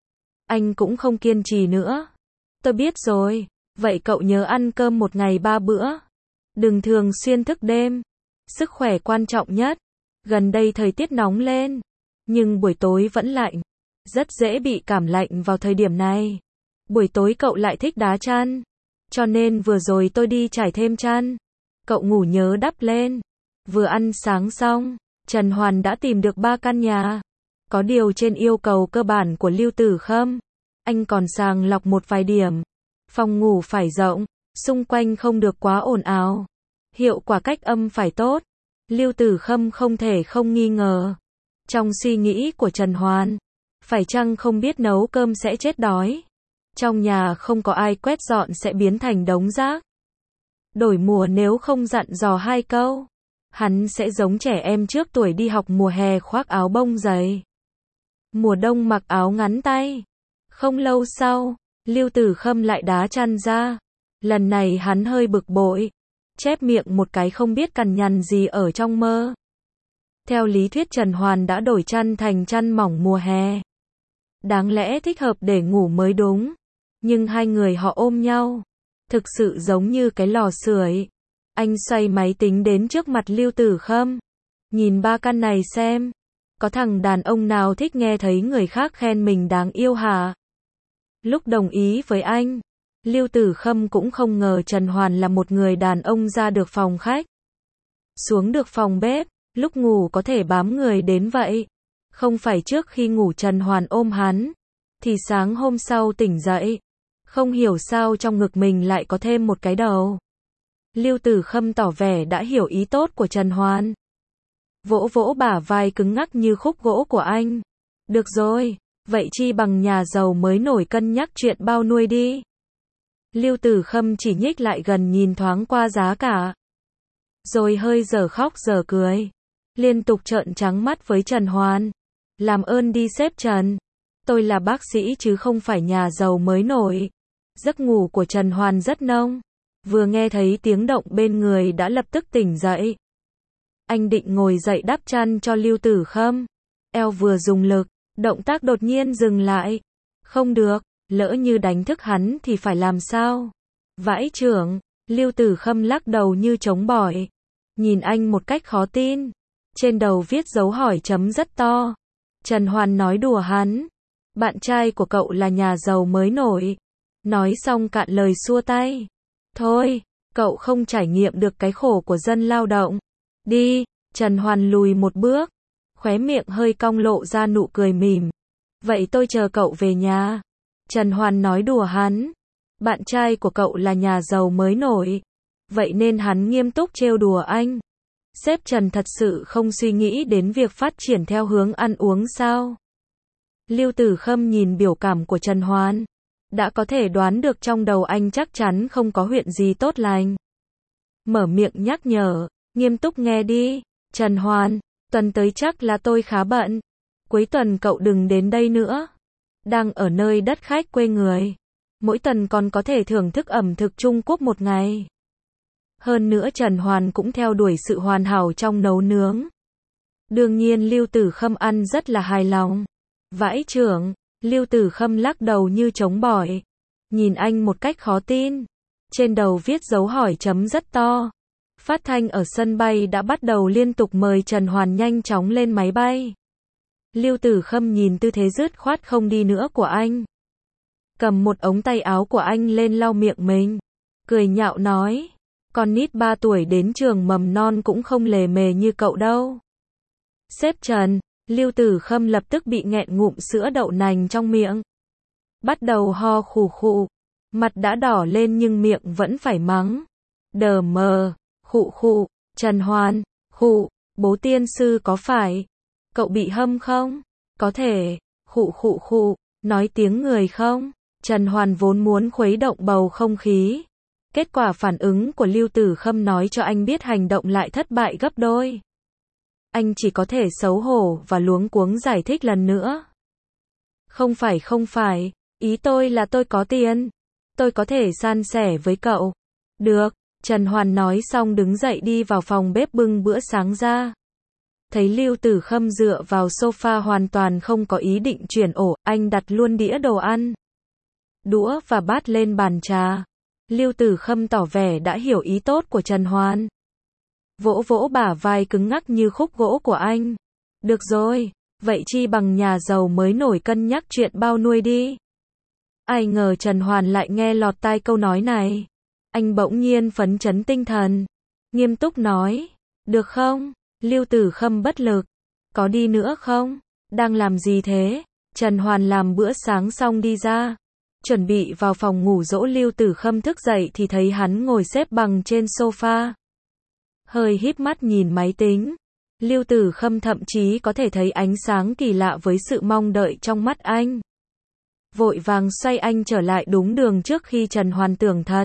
Anh cũng không kiên trì nữa. Tôi biết rồi. Vậy cậu nhớ ăn cơm một ngày ba bữa. Đừng thường xuyên thức đêm. Sức khỏe quan trọng nhất. Gần đây thời tiết nóng lên. Nhưng buổi tối vẫn lạnh. Rất dễ bị cảm lạnh vào thời điểm này. Buổi tối cậu lại thích đá chăn. Cho nên vừa rồi tôi đi trải thêm chăn. Cậu ngủ nhớ đắp lên. Vừa ăn sáng xong, Trần Hoàn đã tìm được ba căn nhà. Có điều trên yêu cầu cơ bản của Lưu Tử Khâm, anh còn sàng lọc một vài điểm. Phòng ngủ phải rộng, xung quanh không được quá ồn ào. Hiệu quả cách âm phải tốt. Lưu Tử Khâm không thể không nghi ngờ. Trong suy nghĩ của Trần Hoàn, phải chăng không biết nấu cơm sẽ chết đói. Trong nhà không có ai quét dọn sẽ biến thành đống rác. Đổi mùa nếu không dặn dò hai câu, hắn sẽ giống trẻ em trước tuổi đi học mùa hè khoác áo bông dày. Mùa đông mặc áo ngắn tay. Không lâu sau, Lưu Tử Khâm lại đá chăn ra. Lần này hắn hơi bực bội. Chép miệng một cái không biết cằn nhằn gì ở trong mơ. Theo lý thuyết Trần Hoàn đã đổi chăn thành chăn mỏng mùa hè. Đáng lẽ thích hợp để ngủ mới đúng. Nhưng hai người họ ôm nhau. Thực sự giống như cái lò sưởi. Anh xoay máy tính đến trước mặt Lưu Tử Khâm. Nhìn ba căn này xem. Có thằng đàn ông nào thích nghe thấy người khác khen mình đáng yêu hả? Lúc đồng ý với anh, Lưu Tử Khâm cũng không ngờ Trần Hoàn là một người đàn ông ra được phòng khách. Xuống được phòng bếp, lúc ngủ có thể bám người đến vậy. Không phải trước khi ngủ Trần Hoàn ôm hắn, thì sáng hôm sau tỉnh dậy. Không hiểu sao trong ngực mình lại có thêm một cái đầu. Lưu Tử Khâm tỏ vẻ đã hiểu ý tốt của Trần Hoàn. Vỗ vỗ bả vai cứng ngắc như khúc gỗ của anh. Được rồi, vậy chi bằng nhà giàu mới nổi cân nhắc chuyện bao nuôi đi. Lưu Tử Khâm chỉ nhích lại gần nhìn thoáng qua giá cả. Rồi hơi dở khóc dở cười. Liên tục trợn trắng mắt với Trần Hoàn. Làm ơn đi sếp Trần. Tôi là bác sĩ chứ không phải nhà giàu mới nổi. Giấc ngủ của Trần Hoàn rất nông. Vừa nghe thấy tiếng động bên người đã lập tức tỉnh dậy. Anh định ngồi dậy đắp chăn cho Lưu Tử Khâm. Eo vừa dùng lực, động tác đột nhiên dừng lại. Không được, lỡ như đánh thức hắn thì phải làm sao? Vãi chưởng, Lưu Tử Khâm lắc đầu như chống bỏi. Nhìn anh một cách khó tin. Trên đầu viết dấu hỏi chấm rất to. Trần Hoàn nói đùa hắn. Bạn trai của cậu là nhà giàu mới nổi. Nói xong cạn lời xua tay. Thôi, cậu không trải nghiệm được cái khổ của dân lao động. Đi, Trần Hoàn lùi một bước. Khóe miệng hơi cong lộ ra nụ cười mỉm. Vậy tôi chờ cậu về nhà. Trần Hoàn nói đùa hắn. Bạn trai của cậu là nhà giàu mới nổi. Vậy nên hắn nghiêm túc trêu đùa anh. Sếp Trần thật sự không suy nghĩ đến việc phát triển theo hướng ăn uống sao? Lưu Tử Khâm nhìn biểu cảm của Trần Hoàn. Đã có thể đoán được trong đầu anh chắc chắn không có huyện gì tốt lành. Mở miệng nhắc nhở. Nghiêm túc nghe đi. Trần Hoàn, tuần tới chắc là tôi khá bận. Cuối tuần cậu đừng đến đây nữa. Đang ở nơi đất khách quê người. Mỗi tuần còn có thể thưởng thức ẩm thực Trung Quốc một ngày. Hơn nữa Trần Hoàn cũng theo đuổi sự hoàn hảo trong nấu nướng. Đương nhiên Lưu Tử Khâm ăn rất là hài lòng. Vãi chưởng, Lưu Tử Khâm lắc đầu như chống bỏi. Nhìn anh một cách khó tin. Trên đầu viết dấu hỏi chấm rất to. Phát thanh ở sân bay đã bắt đầu liên tục mời Trần Hoàn nhanh chóng lên máy bay. Lưu Tử Khâm nhìn tư thế dứt khoát không đi nữa của anh. Cầm một ống tay áo của anh lên lau miệng mình. Cười nhạo nói. Con nít ba tuổi đến trường mầm non cũng không lề mề như cậu đâu. Sếp Trần, Lưu Tử Khâm lập tức bị nghẹn ngụm sữa đậu nành trong miệng. Bắt đầu ho khù khụ. Mặt đã đỏ lên nhưng miệng vẫn phải mắng. Đờ mờ, khụ khụ, Trần Hoàn, khụ, bố tiên sư có phải? Cậu bị hâm không? Có thể, khụ khụ khụ, nói tiếng người không? Trần Hoàn vốn muốn khuấy động bầu không khí. Kết quả phản ứng của Lưu Tử Khâm nói cho anh biết hành động lại thất bại gấp đôi. Anh chỉ có thể xấu hổ và luống cuống giải thích lần nữa. Không phải không phải, ý tôi là tôi có tiền. Tôi có thể san sẻ với cậu. Được, Trần Hoàn nói xong đứng dậy đi vào phòng bếp bưng bữa sáng ra. Thấy Lưu Tử Khâm dựa vào sofa hoàn toàn không có ý định chuyển ổ, anh đặt luôn đĩa đồ ăn, đũa và bát lên bàn trà. Lưu Tử Khâm tỏ vẻ đã hiểu ý tốt của Trần Hoàn. Vỗ vỗ bả vai cứng ngắc như khúc gỗ của anh. Được rồi, vậy chi bằng nhà giàu mới nổi cân nhắc chuyện bao nuôi đi. Ai ngờ Trần Hoàn lại nghe lọt tai câu nói này. Anh bỗng nhiên phấn chấn tinh thần. Nghiêm túc nói, được không? Lưu Tử Khâm bất lực. Có đi nữa không? Đang làm gì thế? Trần Hoàn làm bữa sáng xong đi ra. Chuẩn bị vào phòng ngủ dỗ Lưu Tử Khâm thức dậy thì thấy hắn ngồi xếp bằng trên sofa. Hơi híp mắt nhìn máy tính. Lưu Tử Khâm thậm chí có thể thấy ánh sáng kỳ lạ với sự mong đợi trong mắt anh. Vội vàng xoay anh trở lại đúng đường trước khi Trần Hoàn tưởng thật.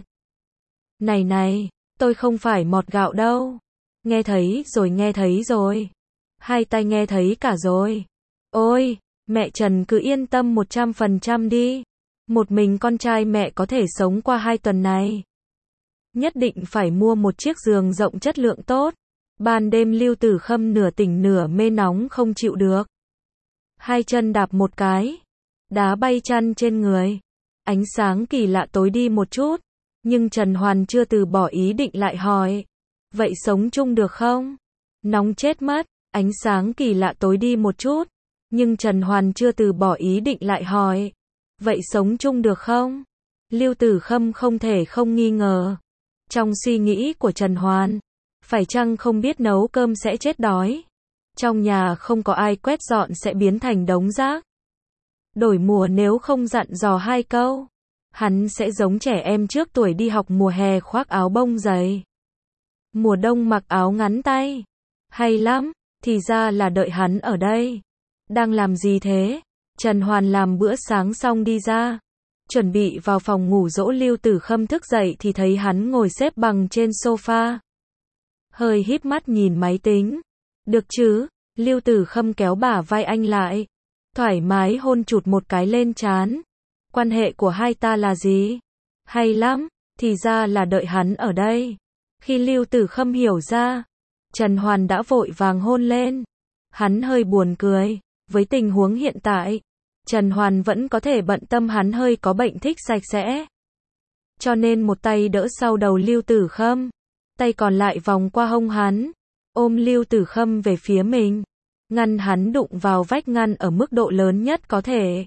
Này này, tôi không phải mọt gạo đâu. Nghe thấy rồi nghe thấy rồi. Hai tay nghe thấy cả rồi. Ôi, mẹ Trần cứ yên tâm một trăm phần trăm đi. Một mình con trai mẹ có thể sống qua hai tuần này. Nhất định phải mua một chiếc giường rộng chất lượng tốt. Ban đêm Lưu Tử Khâm nửa tỉnh nửa mê nóng không chịu được. Hai chân đạp một cái. Đá bay chăn trên người. Ánh sáng kỳ lạ tối đi một chút. Nhưng Trần Hoàn chưa từ bỏ ý định lại hỏi. Vậy sống chung được không? Nóng chết mất. Ánh sáng kỳ lạ tối đi một chút. Nhưng Trần Hoàn chưa từ bỏ ý định lại hỏi. Vậy sống chung được không? Lưu Tử Khâm không thể không nghi ngờ. Trong suy nghĩ của Trần Hoàn, phải chăng không biết nấu cơm sẽ chết đói? Trong nhà không có ai quét dọn sẽ biến thành đống rác. Đổi mùa nếu không dặn dò hai câu, hắn sẽ giống trẻ em trước tuổi đi học mùa hè khoác áo bông dày. Mùa đông mặc áo ngắn tay. Hay lắm, thì ra là đợi hắn ở đây. Đang làm gì thế? Trần Hoàn làm bữa sáng xong đi ra. Chuẩn bị vào phòng ngủ dỗ Lưu Tử Khâm thức dậy thì thấy hắn ngồi xếp bằng trên sofa. Hơi híp mắt nhìn máy tính. Được chứ? Lưu Tử Khâm kéo bả vai anh lại. Thoải mái hôn chụt một cái lên trán. Quan hệ của hai ta là gì? Hay lắm, thì ra là đợi hắn ở đây. Khi Lưu Tử Khâm hiểu ra, Trần Hoàn đã vội vàng hôn lên. Hắn hơi buồn cười. Với tình huống hiện tại, Trần Hoàn vẫn có thể bận tâm hắn hơi có bệnh thích sạch sẽ. Cho nên một tay đỡ sau đầu Lưu Tử Khâm, tay còn lại vòng qua hông hắn, ôm Lưu Tử Khâm về phía mình, ngăn hắn đụng vào vách ngăn ở mức độ lớn nhất có thể.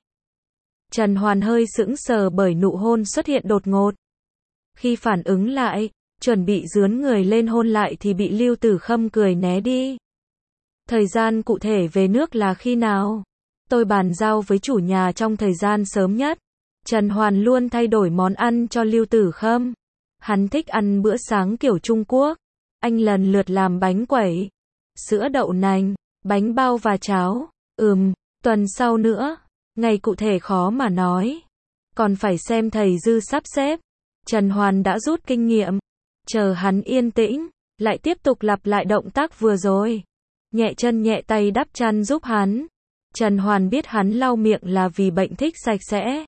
Trần Hoàn hơi sững sờ bởi nụ hôn xuất hiện đột ngột. Khi phản ứng lại, chuẩn bị dướn người lên hôn lại thì bị Lưu Tử Khâm cười né đi. Thời gian cụ thể về nước là khi nào? Tôi bàn giao với chủ nhà trong thời gian sớm nhất. Trần Hoàn luôn thay đổi món ăn cho Lưu Tử Khâm. Hắn thích ăn bữa sáng kiểu Trung Quốc. Anh lần lượt làm bánh quẩy, sữa đậu nành, bánh bao và cháo. Ừm, tuần sau nữa. Ngày cụ thể khó mà nói. Còn phải xem thầy Dư sắp xếp. Trần Hoàn đã rút kinh nghiệm. Chờ hắn yên tĩnh, lại tiếp tục lặp lại động tác vừa rồi. Nhẹ chân nhẹ tay đắp chăn giúp hắn. Trần Hoàn biết hắn lau miệng là vì bệnh thích sạch sẽ.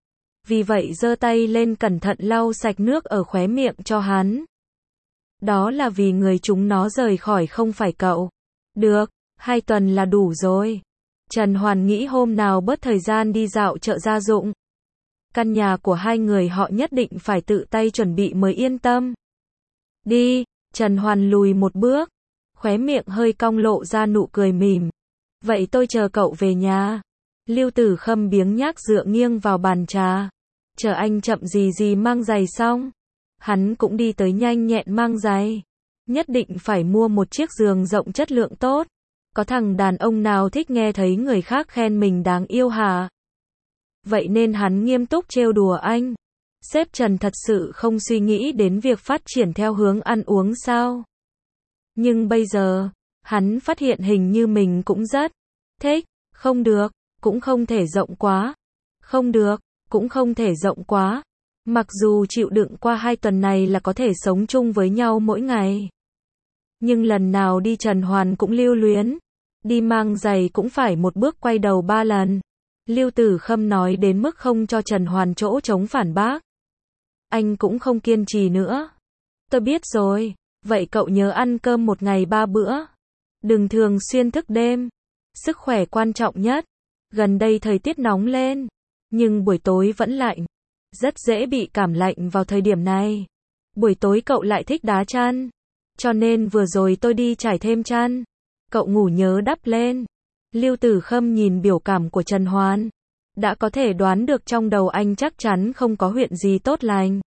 Vì vậy giơ tay lên cẩn thận lau sạch nước ở khóe miệng cho hắn. Đó là vì người chúng nó rời khỏi không phải cậu. Được, hai tuần là đủ rồi. Trần Hoàn nghĩ hôm nào bớt thời gian đi dạo chợ gia dụng. Căn nhà của hai người họ nhất định phải tự tay chuẩn bị mới yên tâm. Đi, Trần Hoàn lùi một bước. Khóe miệng hơi cong lộ ra nụ cười mỉm. Vậy tôi chờ cậu về nhà. Lưu Tử Khâm biếng nhác dựa nghiêng vào bàn trà. Chờ anh chậm gì gì mang giày xong. Hắn cũng đi tới nhanh nhẹn mang giày. Nhất định phải mua một chiếc giường rộng chất lượng tốt. Có thằng đàn ông nào thích nghe thấy người khác khen mình đáng yêu hả? Vậy nên hắn nghiêm túc trêu đùa anh. Sếp Trần thật sự không suy nghĩ đến việc phát triển theo hướng ăn uống sao? Nhưng bây giờ, hắn phát hiện hình như mình cũng rất thích. Không được, cũng không thể rộng quá. Không được, cũng không thể rộng quá. Mặc dù chịu đựng qua hai tuần này là có thể sống chung với nhau mỗi ngày. Nhưng lần nào đi Trần Hoàn cũng lưu luyến. Đi mang giày cũng phải một bước quay đầu ba lần. Lưu Tử Khâm nói đến mức không cho Trần Hoàn chỗ chống phản bác. Anh cũng không kiên trì nữa. Tôi biết rồi, vậy cậu nhớ ăn cơm một ngày ba bữa. Đừng thường xuyên thức đêm. Sức khỏe quan trọng nhất. Gần đây thời tiết nóng lên, nhưng buổi tối vẫn lạnh. Rất dễ bị cảm lạnh vào thời điểm này. Buổi tối cậu lại thích đá chăn. Cho nên vừa rồi tôi đi trải thêm chăn. Cậu ngủ nhớ đắp lên. Lưu Tử Khâm nhìn biểu cảm của Trần Hoàn. Đã có thể đoán được trong đầu anh chắc chắn không có chuyện gì tốt lành.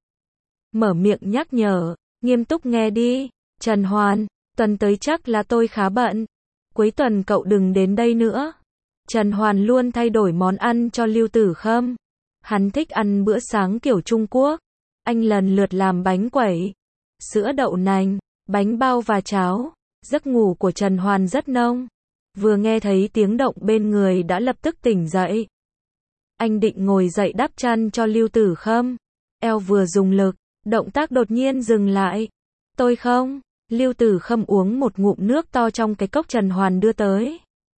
Mở miệng nhắc nhở, nghiêm túc nghe đi. Trần Hoàn, tuần tới chắc là tôi khá bận. Cuối tuần cậu đừng đến đây nữa. Trần Hoàn luôn thay đổi món ăn cho Lưu Tử Khâm. Hắn thích ăn bữa sáng kiểu Trung Quốc. Anh lần lượt làm bánh quẩy, sữa đậu nành, bánh bao và cháo. Giấc ngủ của Trần Hoàn rất nông. Vừa nghe thấy tiếng động bên người đã lập tức tỉnh dậy. Anh định ngồi dậy đắp chăn cho Lưu Tử Khâm. Eo vừa dùng lực, động tác đột nhiên dừng lại. Tôi không. Lưu Tử Khâm uống một ngụm nước to trong cái cốc Trần Hoàn đưa tới.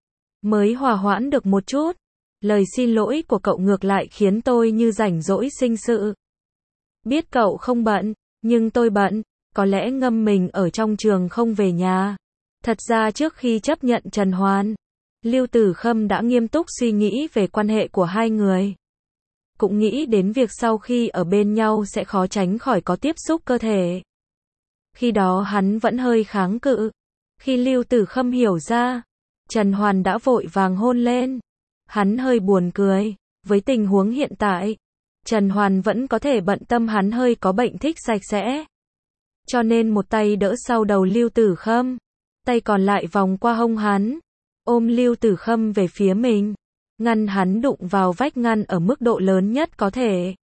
Mới hòa hoãn được một chút. Lời xin lỗi của cậu ngược lại khiến tôi như rảnh rỗi sinh sự. Biết cậu không bận, nhưng tôi bận. Có lẽ ngâm mình ở trong trường không về nhà. Thật ra trước khi chấp nhận Trần Hoàn, Lưu Tử Khâm đã nghiêm túc suy nghĩ về quan hệ của hai người. Cũng nghĩ đến việc sau khi ở bên nhau sẽ khó tránh khỏi có tiếp xúc cơ thể. Khi đó hắn vẫn hơi kháng cự. Khi Lưu Tử Khâm hiểu ra, Trần Hoàn đã vội vàng hôn lên. Hắn hơi buồn cười. Với tình huống hiện tại, Trần Hoàn vẫn có thể bận tâm hắn hơi có bệnh thích sạch sẽ. Cho nên một tay đỡ sau đầu Lưu Tử Khâm, tay còn lại vòng qua hông hắn, ôm Lưu Tử Khâm về phía mình, ngăn hắn đụng vào vách ngăn ở mức độ lớn nhất có thể.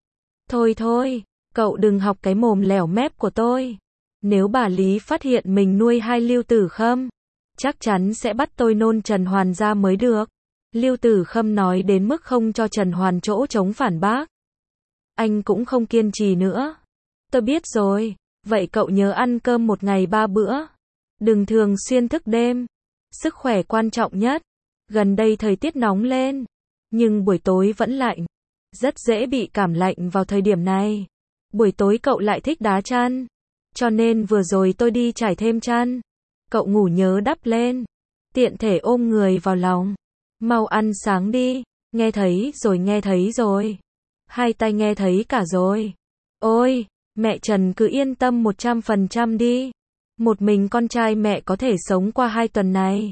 Thôi thôi, cậu đừng học cái mồm lẻo mép của tôi. Nếu bà Lý phát hiện mình nuôi hai Lưu Tử Khâm, chắc chắn sẽ bắt tôi nôn Trần Hoàn ra mới được. Lưu Tử Khâm nói đến mức không cho Trần Hoàn chỗ chống phản bác. Anh cũng không kiên trì nữa. Tôi biết rồi, vậy cậu nhớ ăn cơm một ngày ba bữa. Đừng thường xuyên thức đêm. Sức khỏe quan trọng nhất. Gần đây thời tiết nóng lên, nhưng buổi tối vẫn lạnh. Rất dễ bị cảm lạnh vào thời điểm này. Buổi tối cậu lại thích đá chăn. Cho nên vừa rồi tôi đi trải thêm chăn. Cậu ngủ nhớ đắp lên. Tiện thể ôm người vào lòng. Mau ăn sáng đi. Nghe thấy rồi nghe thấy rồi. Hai tay nghe thấy cả rồi. Ôi, mẹ Trần cứ yên tâm một trăm phần trăm đi. Một mình con trai mẹ có thể sống qua hai tuần này.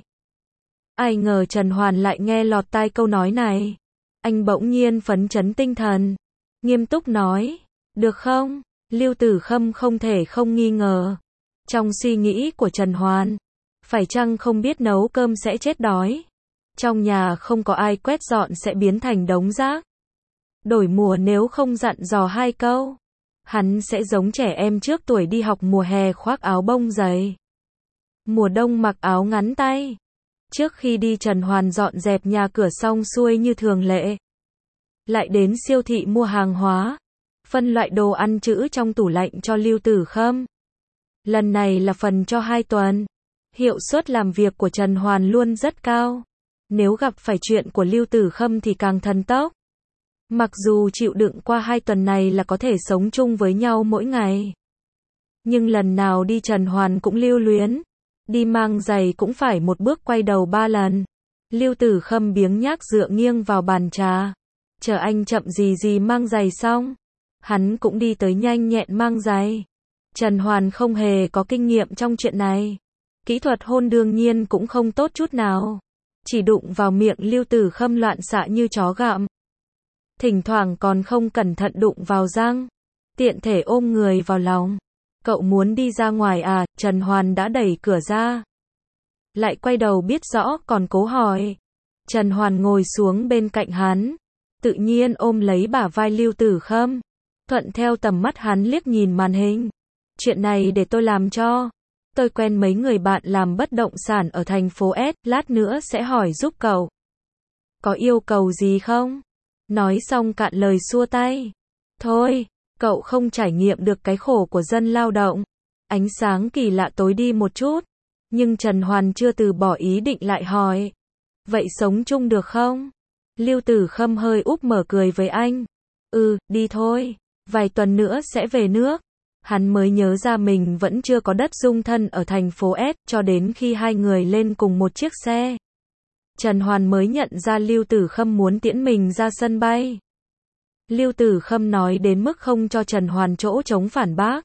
Ai ngờ Trần Hoàn lại nghe lọt tai câu nói này. Anh bỗng nhiên phấn chấn tinh thần. Nghiêm túc nói. Được không? Lưu Tử Khâm không thể không nghi ngờ. Trong suy nghĩ của Trần Hoàn, phải chăng không biết nấu cơm sẽ chết đói? Trong nhà không có ai quét dọn sẽ biến thành đống rác. Đổi mùa nếu không dặn dò hai câu, hắn sẽ giống trẻ em trước tuổi đi học mùa hè khoác áo bông dày. Mùa đông mặc áo ngắn tay. Trước khi đi Trần Hoàn dọn dẹp nhà cửa xong xuôi như thường lệ. Lại đến siêu thị mua hàng hóa. Phân loại đồ ăn trữ trong tủ lạnh cho Lưu Tử Khâm. Lần này là phần cho hai tuần. Hiệu suất làm việc của Trần Hoàn luôn rất cao. Nếu gặp phải chuyện của Lưu Tử Khâm thì càng thần tốc. Mặc dù chịu đựng qua hai tuần này là có thể sống chung với nhau mỗi ngày. Nhưng lần nào đi Trần Hoàn cũng lưu luyến. Đi mang giày cũng phải một bước quay đầu ba lần. Lưu Tử Khâm biếng nhác dựa nghiêng vào bàn trà. Chờ anh chậm gì gì mang giày xong. Hắn cũng đi tới nhanh nhẹn mang giày. Trần Hoàn không hề có kinh nghiệm trong chuyện này. Kỹ thuật hôn đương nhiên cũng không tốt chút nào. Chỉ đụng vào miệng Lưu Tử Khâm loạn xạ như chó gặm. Thỉnh thoảng còn không cẩn thận đụng vào răng. Tiện thể ôm người vào lòng. Cậu muốn đi ra ngoài à? Trần Hoàn đã đẩy cửa ra. Lại quay đầu biết rõ còn cố hỏi. Trần Hoàn ngồi xuống bên cạnh hắn. Tự nhiên ôm lấy bả vai Lưu Tử Khâm. Thuận theo tầm mắt hắn liếc nhìn màn hình. Chuyện này để tôi làm cho. Tôi quen mấy người bạn làm bất động sản ở thành phố S. Lát nữa sẽ hỏi giúp cậu. Có yêu cầu gì không? Nói xong cạn lời xua tay. Thôi, cậu không trải nghiệm được cái khổ của dân lao động. Ánh sáng kỳ lạ tối đi một chút. Nhưng Trần Hoàn chưa từ bỏ ý định lại hỏi. Vậy sống chung được không? Lưu Tử Khâm hơi úp mở cười với anh. Ừ, đi thôi. Vài tuần nữa sẽ về nước. Hắn mới nhớ ra mình vẫn chưa có đất dung thân ở thành phố S, cho đến khi hai người lên cùng một chiếc xe. Trần Hoàn mới nhận ra Lưu Tử Khâm muốn tiễn mình ra sân bay. Lưu Tử Khâm nói đến mức không cho Trần Hoàn chỗ chống phản bác.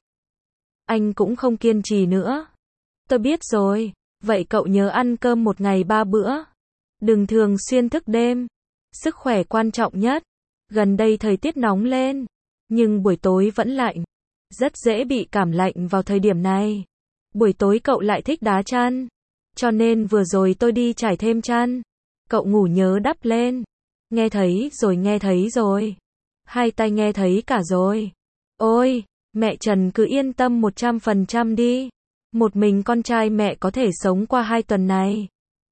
Anh cũng không kiên trì nữa. Tôi biết rồi, vậy cậu nhớ ăn cơm một ngày ba bữa. Đừng thường xuyên thức đêm. Sức khỏe quan trọng nhất. Gần đây thời tiết nóng lên, nhưng buổi tối vẫn lạnh. Rất dễ bị cảm lạnh vào thời điểm này. Buổi tối cậu lại thích đá chăn. Cho nên vừa rồi tôi đi trải thêm chăn. Cậu ngủ nhớ đắp lên. Nghe thấy rồi nghe thấy rồi. Hai tay nghe thấy cả rồi. Ôi, mẹ Trần cứ yên tâm một trăm phần trăm đi. Một mình con trai mẹ có thể sống qua hai tuần này.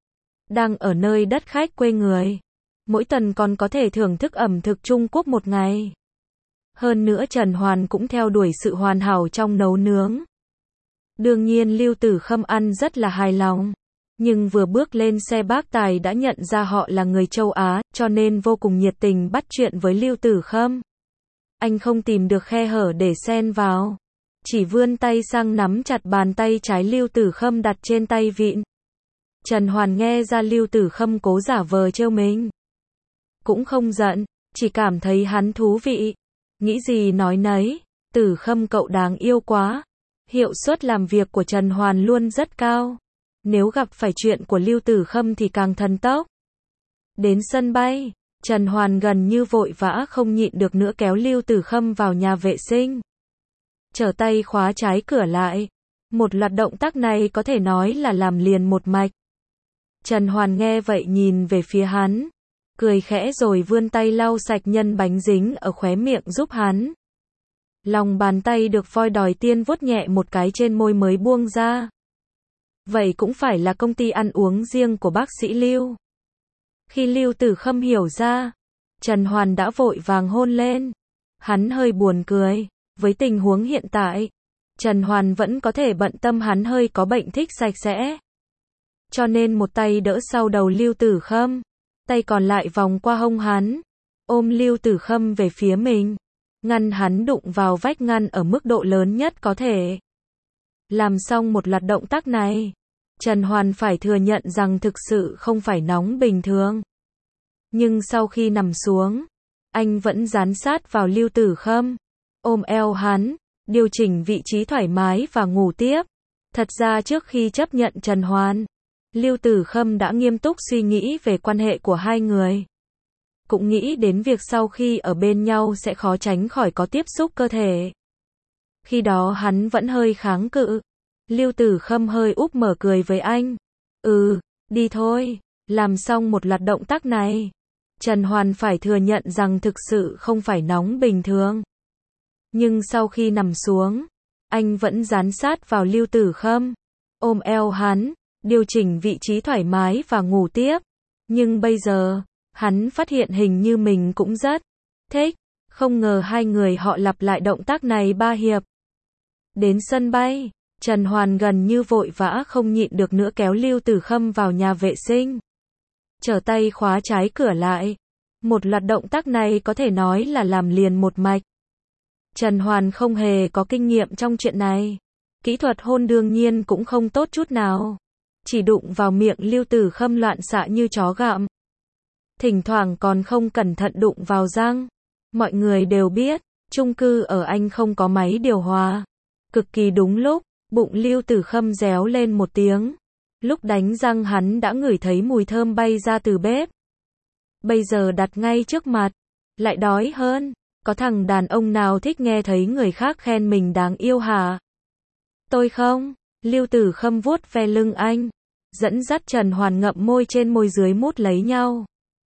Đang ở nơi đất khách quê người. Mỗi tuần còn có thể thưởng thức ẩm thực Trung Quốc một ngày. Hơn nữa Trần Hoàn cũng theo đuổi sự hoàn hảo trong nấu nướng. Đương nhiên Lưu Tử Khâm ăn rất là hài lòng. Nhưng vừa bước lên xe bác tài đã nhận ra họ là người châu Á, cho nên vô cùng nhiệt tình bắt chuyện với Lưu Tử Khâm. Anh không tìm được khe hở để xen vào. Chỉ vươn tay sang nắm chặt bàn tay trái Lưu Tử Khâm đặt trên tay vịn. Trần Hoàn nghe ra Lưu Tử Khâm cố giả vờ trêu mình. Cũng không giận, chỉ cảm thấy hắn thú vị. Nghĩ gì nói nấy, Tử Khâm cậu đáng yêu quá. Hiệu suất làm việc của Trần Hoàn luôn rất cao. Nếu gặp phải chuyện của Lưu Tử Khâm thì càng thần tốc. Đến sân bay, Trần Hoàn gần như vội vã không nhịn được nữa kéo Lưu Tử Khâm vào nhà vệ sinh. Trở tay khóa trái cửa lại. Một loạt động tác này có thể nói là làm liền một mạch. Trần Hoàn nghe vậy nhìn về phía hắn. Cười khẽ rồi vươn tay lau sạch nhân bánh dính ở khóe miệng giúp hắn. Lòng bàn tay được voi đòi tiên vuốt nhẹ một cái trên môi mới buông ra. Vậy cũng phải là công ty ăn uống riêng của bác sĩ Lưu. Khi Lưu Tử Khâm hiểu ra, Trần Hoàn đã vội vàng hôn lên. Hắn hơi buồn cười. Với tình huống hiện tại, Trần Hoàn vẫn có thể bận tâm hắn hơi có bệnh thích sạch sẽ. Cho nên một tay đỡ sau đầu Lưu Tử Khâm, tay còn lại vòng qua hông hắn, ôm Lưu Tử Khâm về phía mình, ngăn hắn đụng vào vách ngăn ở mức độ lớn nhất có thể. Làm xong một loạt động tác này, Trần Hoàn phải thừa nhận rằng thực sự không phải nóng bình thường. Nhưng sau khi nằm xuống, anh vẫn dán sát vào Lưu Tử Khâm, ôm eo hắn, điều chỉnh vị trí thoải mái và ngủ tiếp. Thật ra trước khi chấp nhận Trần Hoàn, Lưu Tử Khâm đã nghiêm túc suy nghĩ về quan hệ của hai người. Cũng nghĩ đến việc sau khi ở bên nhau sẽ khó tránh khỏi có tiếp xúc cơ thể. Khi đó hắn vẫn hơi kháng cự. Lưu Tử Khâm hơi úp mở cười với anh. Ừ, đi thôi. Làm xong một loạt động tác này, Trần Hoàn phải thừa nhận rằng thực sự không phải nóng bình thường. Nhưng sau khi nằm xuống, anh vẫn dán sát vào Lưu Tử Khâm, ôm eo hắn, điều chỉnh vị trí thoải mái và ngủ tiếp. Nhưng bây giờ, hắn phát hiện hình như mình cũng rất thích. Không ngờ hai người họ lặp lại động tác này ba hiệp. Đến sân bay, Trần Hoàn gần như vội vã không nhịn được nữa kéo Lưu Tử Khâm vào nhà vệ sinh. Trở tay khóa trái cửa lại. Một loạt động tác này có thể nói là làm liền một mạch. Trần Hoàn không hề có kinh nghiệm trong chuyện này. Kỹ thuật hôn đương nhiên cũng không tốt chút nào. Chỉ đụng vào miệng Lưu Tử Khâm loạn xạ như chó gặm. Thỉnh thoảng còn không cẩn thận đụng vào răng. Mọi người đều biết, chung cư ở Anh không có máy điều hòa. Cực kỳ đúng lúc, bụng Lưu Tử Khâm réo lên một tiếng. Lúc đánh răng hắn đã ngửi thấy mùi thơm bay ra từ bếp. Bây giờ đặt ngay trước mặt, lại đói hơn. Có thằng đàn ông nào thích nghe thấy người khác khen mình đáng yêu hả? Tôi không. Lưu Tử Khâm vuốt ve lưng anh, dẫn dắt Trần Hoàn ngậm môi trên môi dưới mút lấy nhau.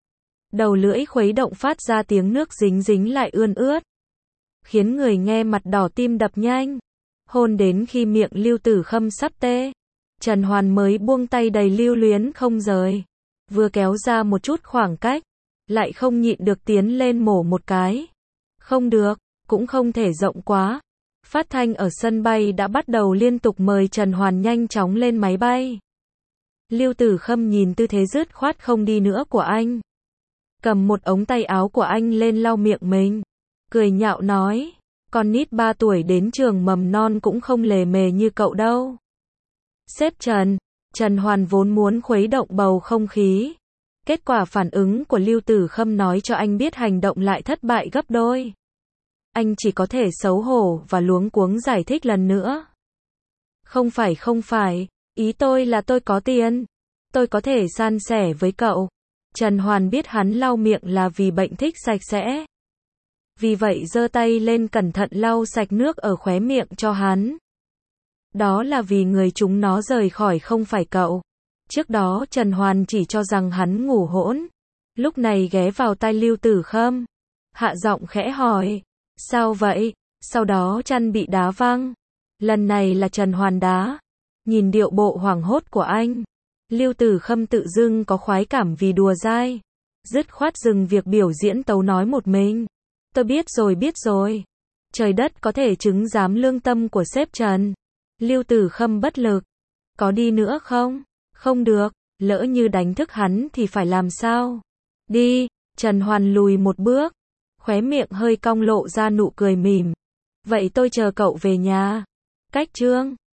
Đầu lưỡi khuấy động phát ra tiếng nước dính dính lại ươn ướt, khiến người nghe mặt đỏ tim đập nhanh. Hôn đến khi miệng Lưu Tử Khâm sắp tê, Trần Hoàn mới buông tay đầy lưu luyến không rời. Vừa kéo ra một chút khoảng cách, lại không nhịn được tiến lên mổ một cái. Không được, cũng không thể rộng quá. Phát thanh ở sân bay đã bắt đầu liên tục mời Trần Hoàn nhanh chóng lên máy bay. Lưu Tử Khâm nhìn tư thế dứt khoát không đi nữa của anh. Cầm một ống tay áo của anh lên lau miệng mình. Cười nhạo nói, con nít ba tuổi đến trường mầm non cũng không lề mề như cậu đâu. Sếp Trần, Trần Hoàn vốn muốn khuấy động bầu không khí. Kết quả phản ứng của Lưu Tử Khâm nói cho anh biết hành động lại thất bại gấp đôi. Anh chỉ có thể xấu hổ và luống cuống giải thích lần nữa. Không phải không phải, ý tôi là tôi có tiền. Tôi có thể san sẻ với cậu. Trần Hoàn biết hắn lau miệng là vì bệnh thích sạch sẽ. Vì vậy giơ tay lên cẩn thận lau sạch nước ở khóe miệng cho hắn. Đó là vì người chúng nó rời khỏi không phải cậu. Trước đó Trần Hoàn chỉ cho rằng hắn ngủ hỗn. Lúc này ghé vào tai Lưu Tử Khâm. Hạ giọng khẽ hỏi. Sao vậy? Sau đó chăn bị đá văng. Lần này là Trần Hoàn đá. Nhìn điệu bộ hoảng hốt của anh. Lưu Tử Khâm tự dưng có khoái cảm vì đùa dai. Dứt khoát dừng việc biểu diễn tấu nói một mình. Tôi biết rồi biết rồi. Trời đất có thể chứng giám lương tâm của sếp Trần. Lưu Tử Khâm bất lực. Có đi nữa không? Không được, lỡ như đánh thức hắn thì phải làm sao? Đi, Trần Hoàn lùi một bước. Khóe miệng hơi cong lộ ra nụ cười mỉm. Vậy tôi chờ cậu về nhà. Cách chương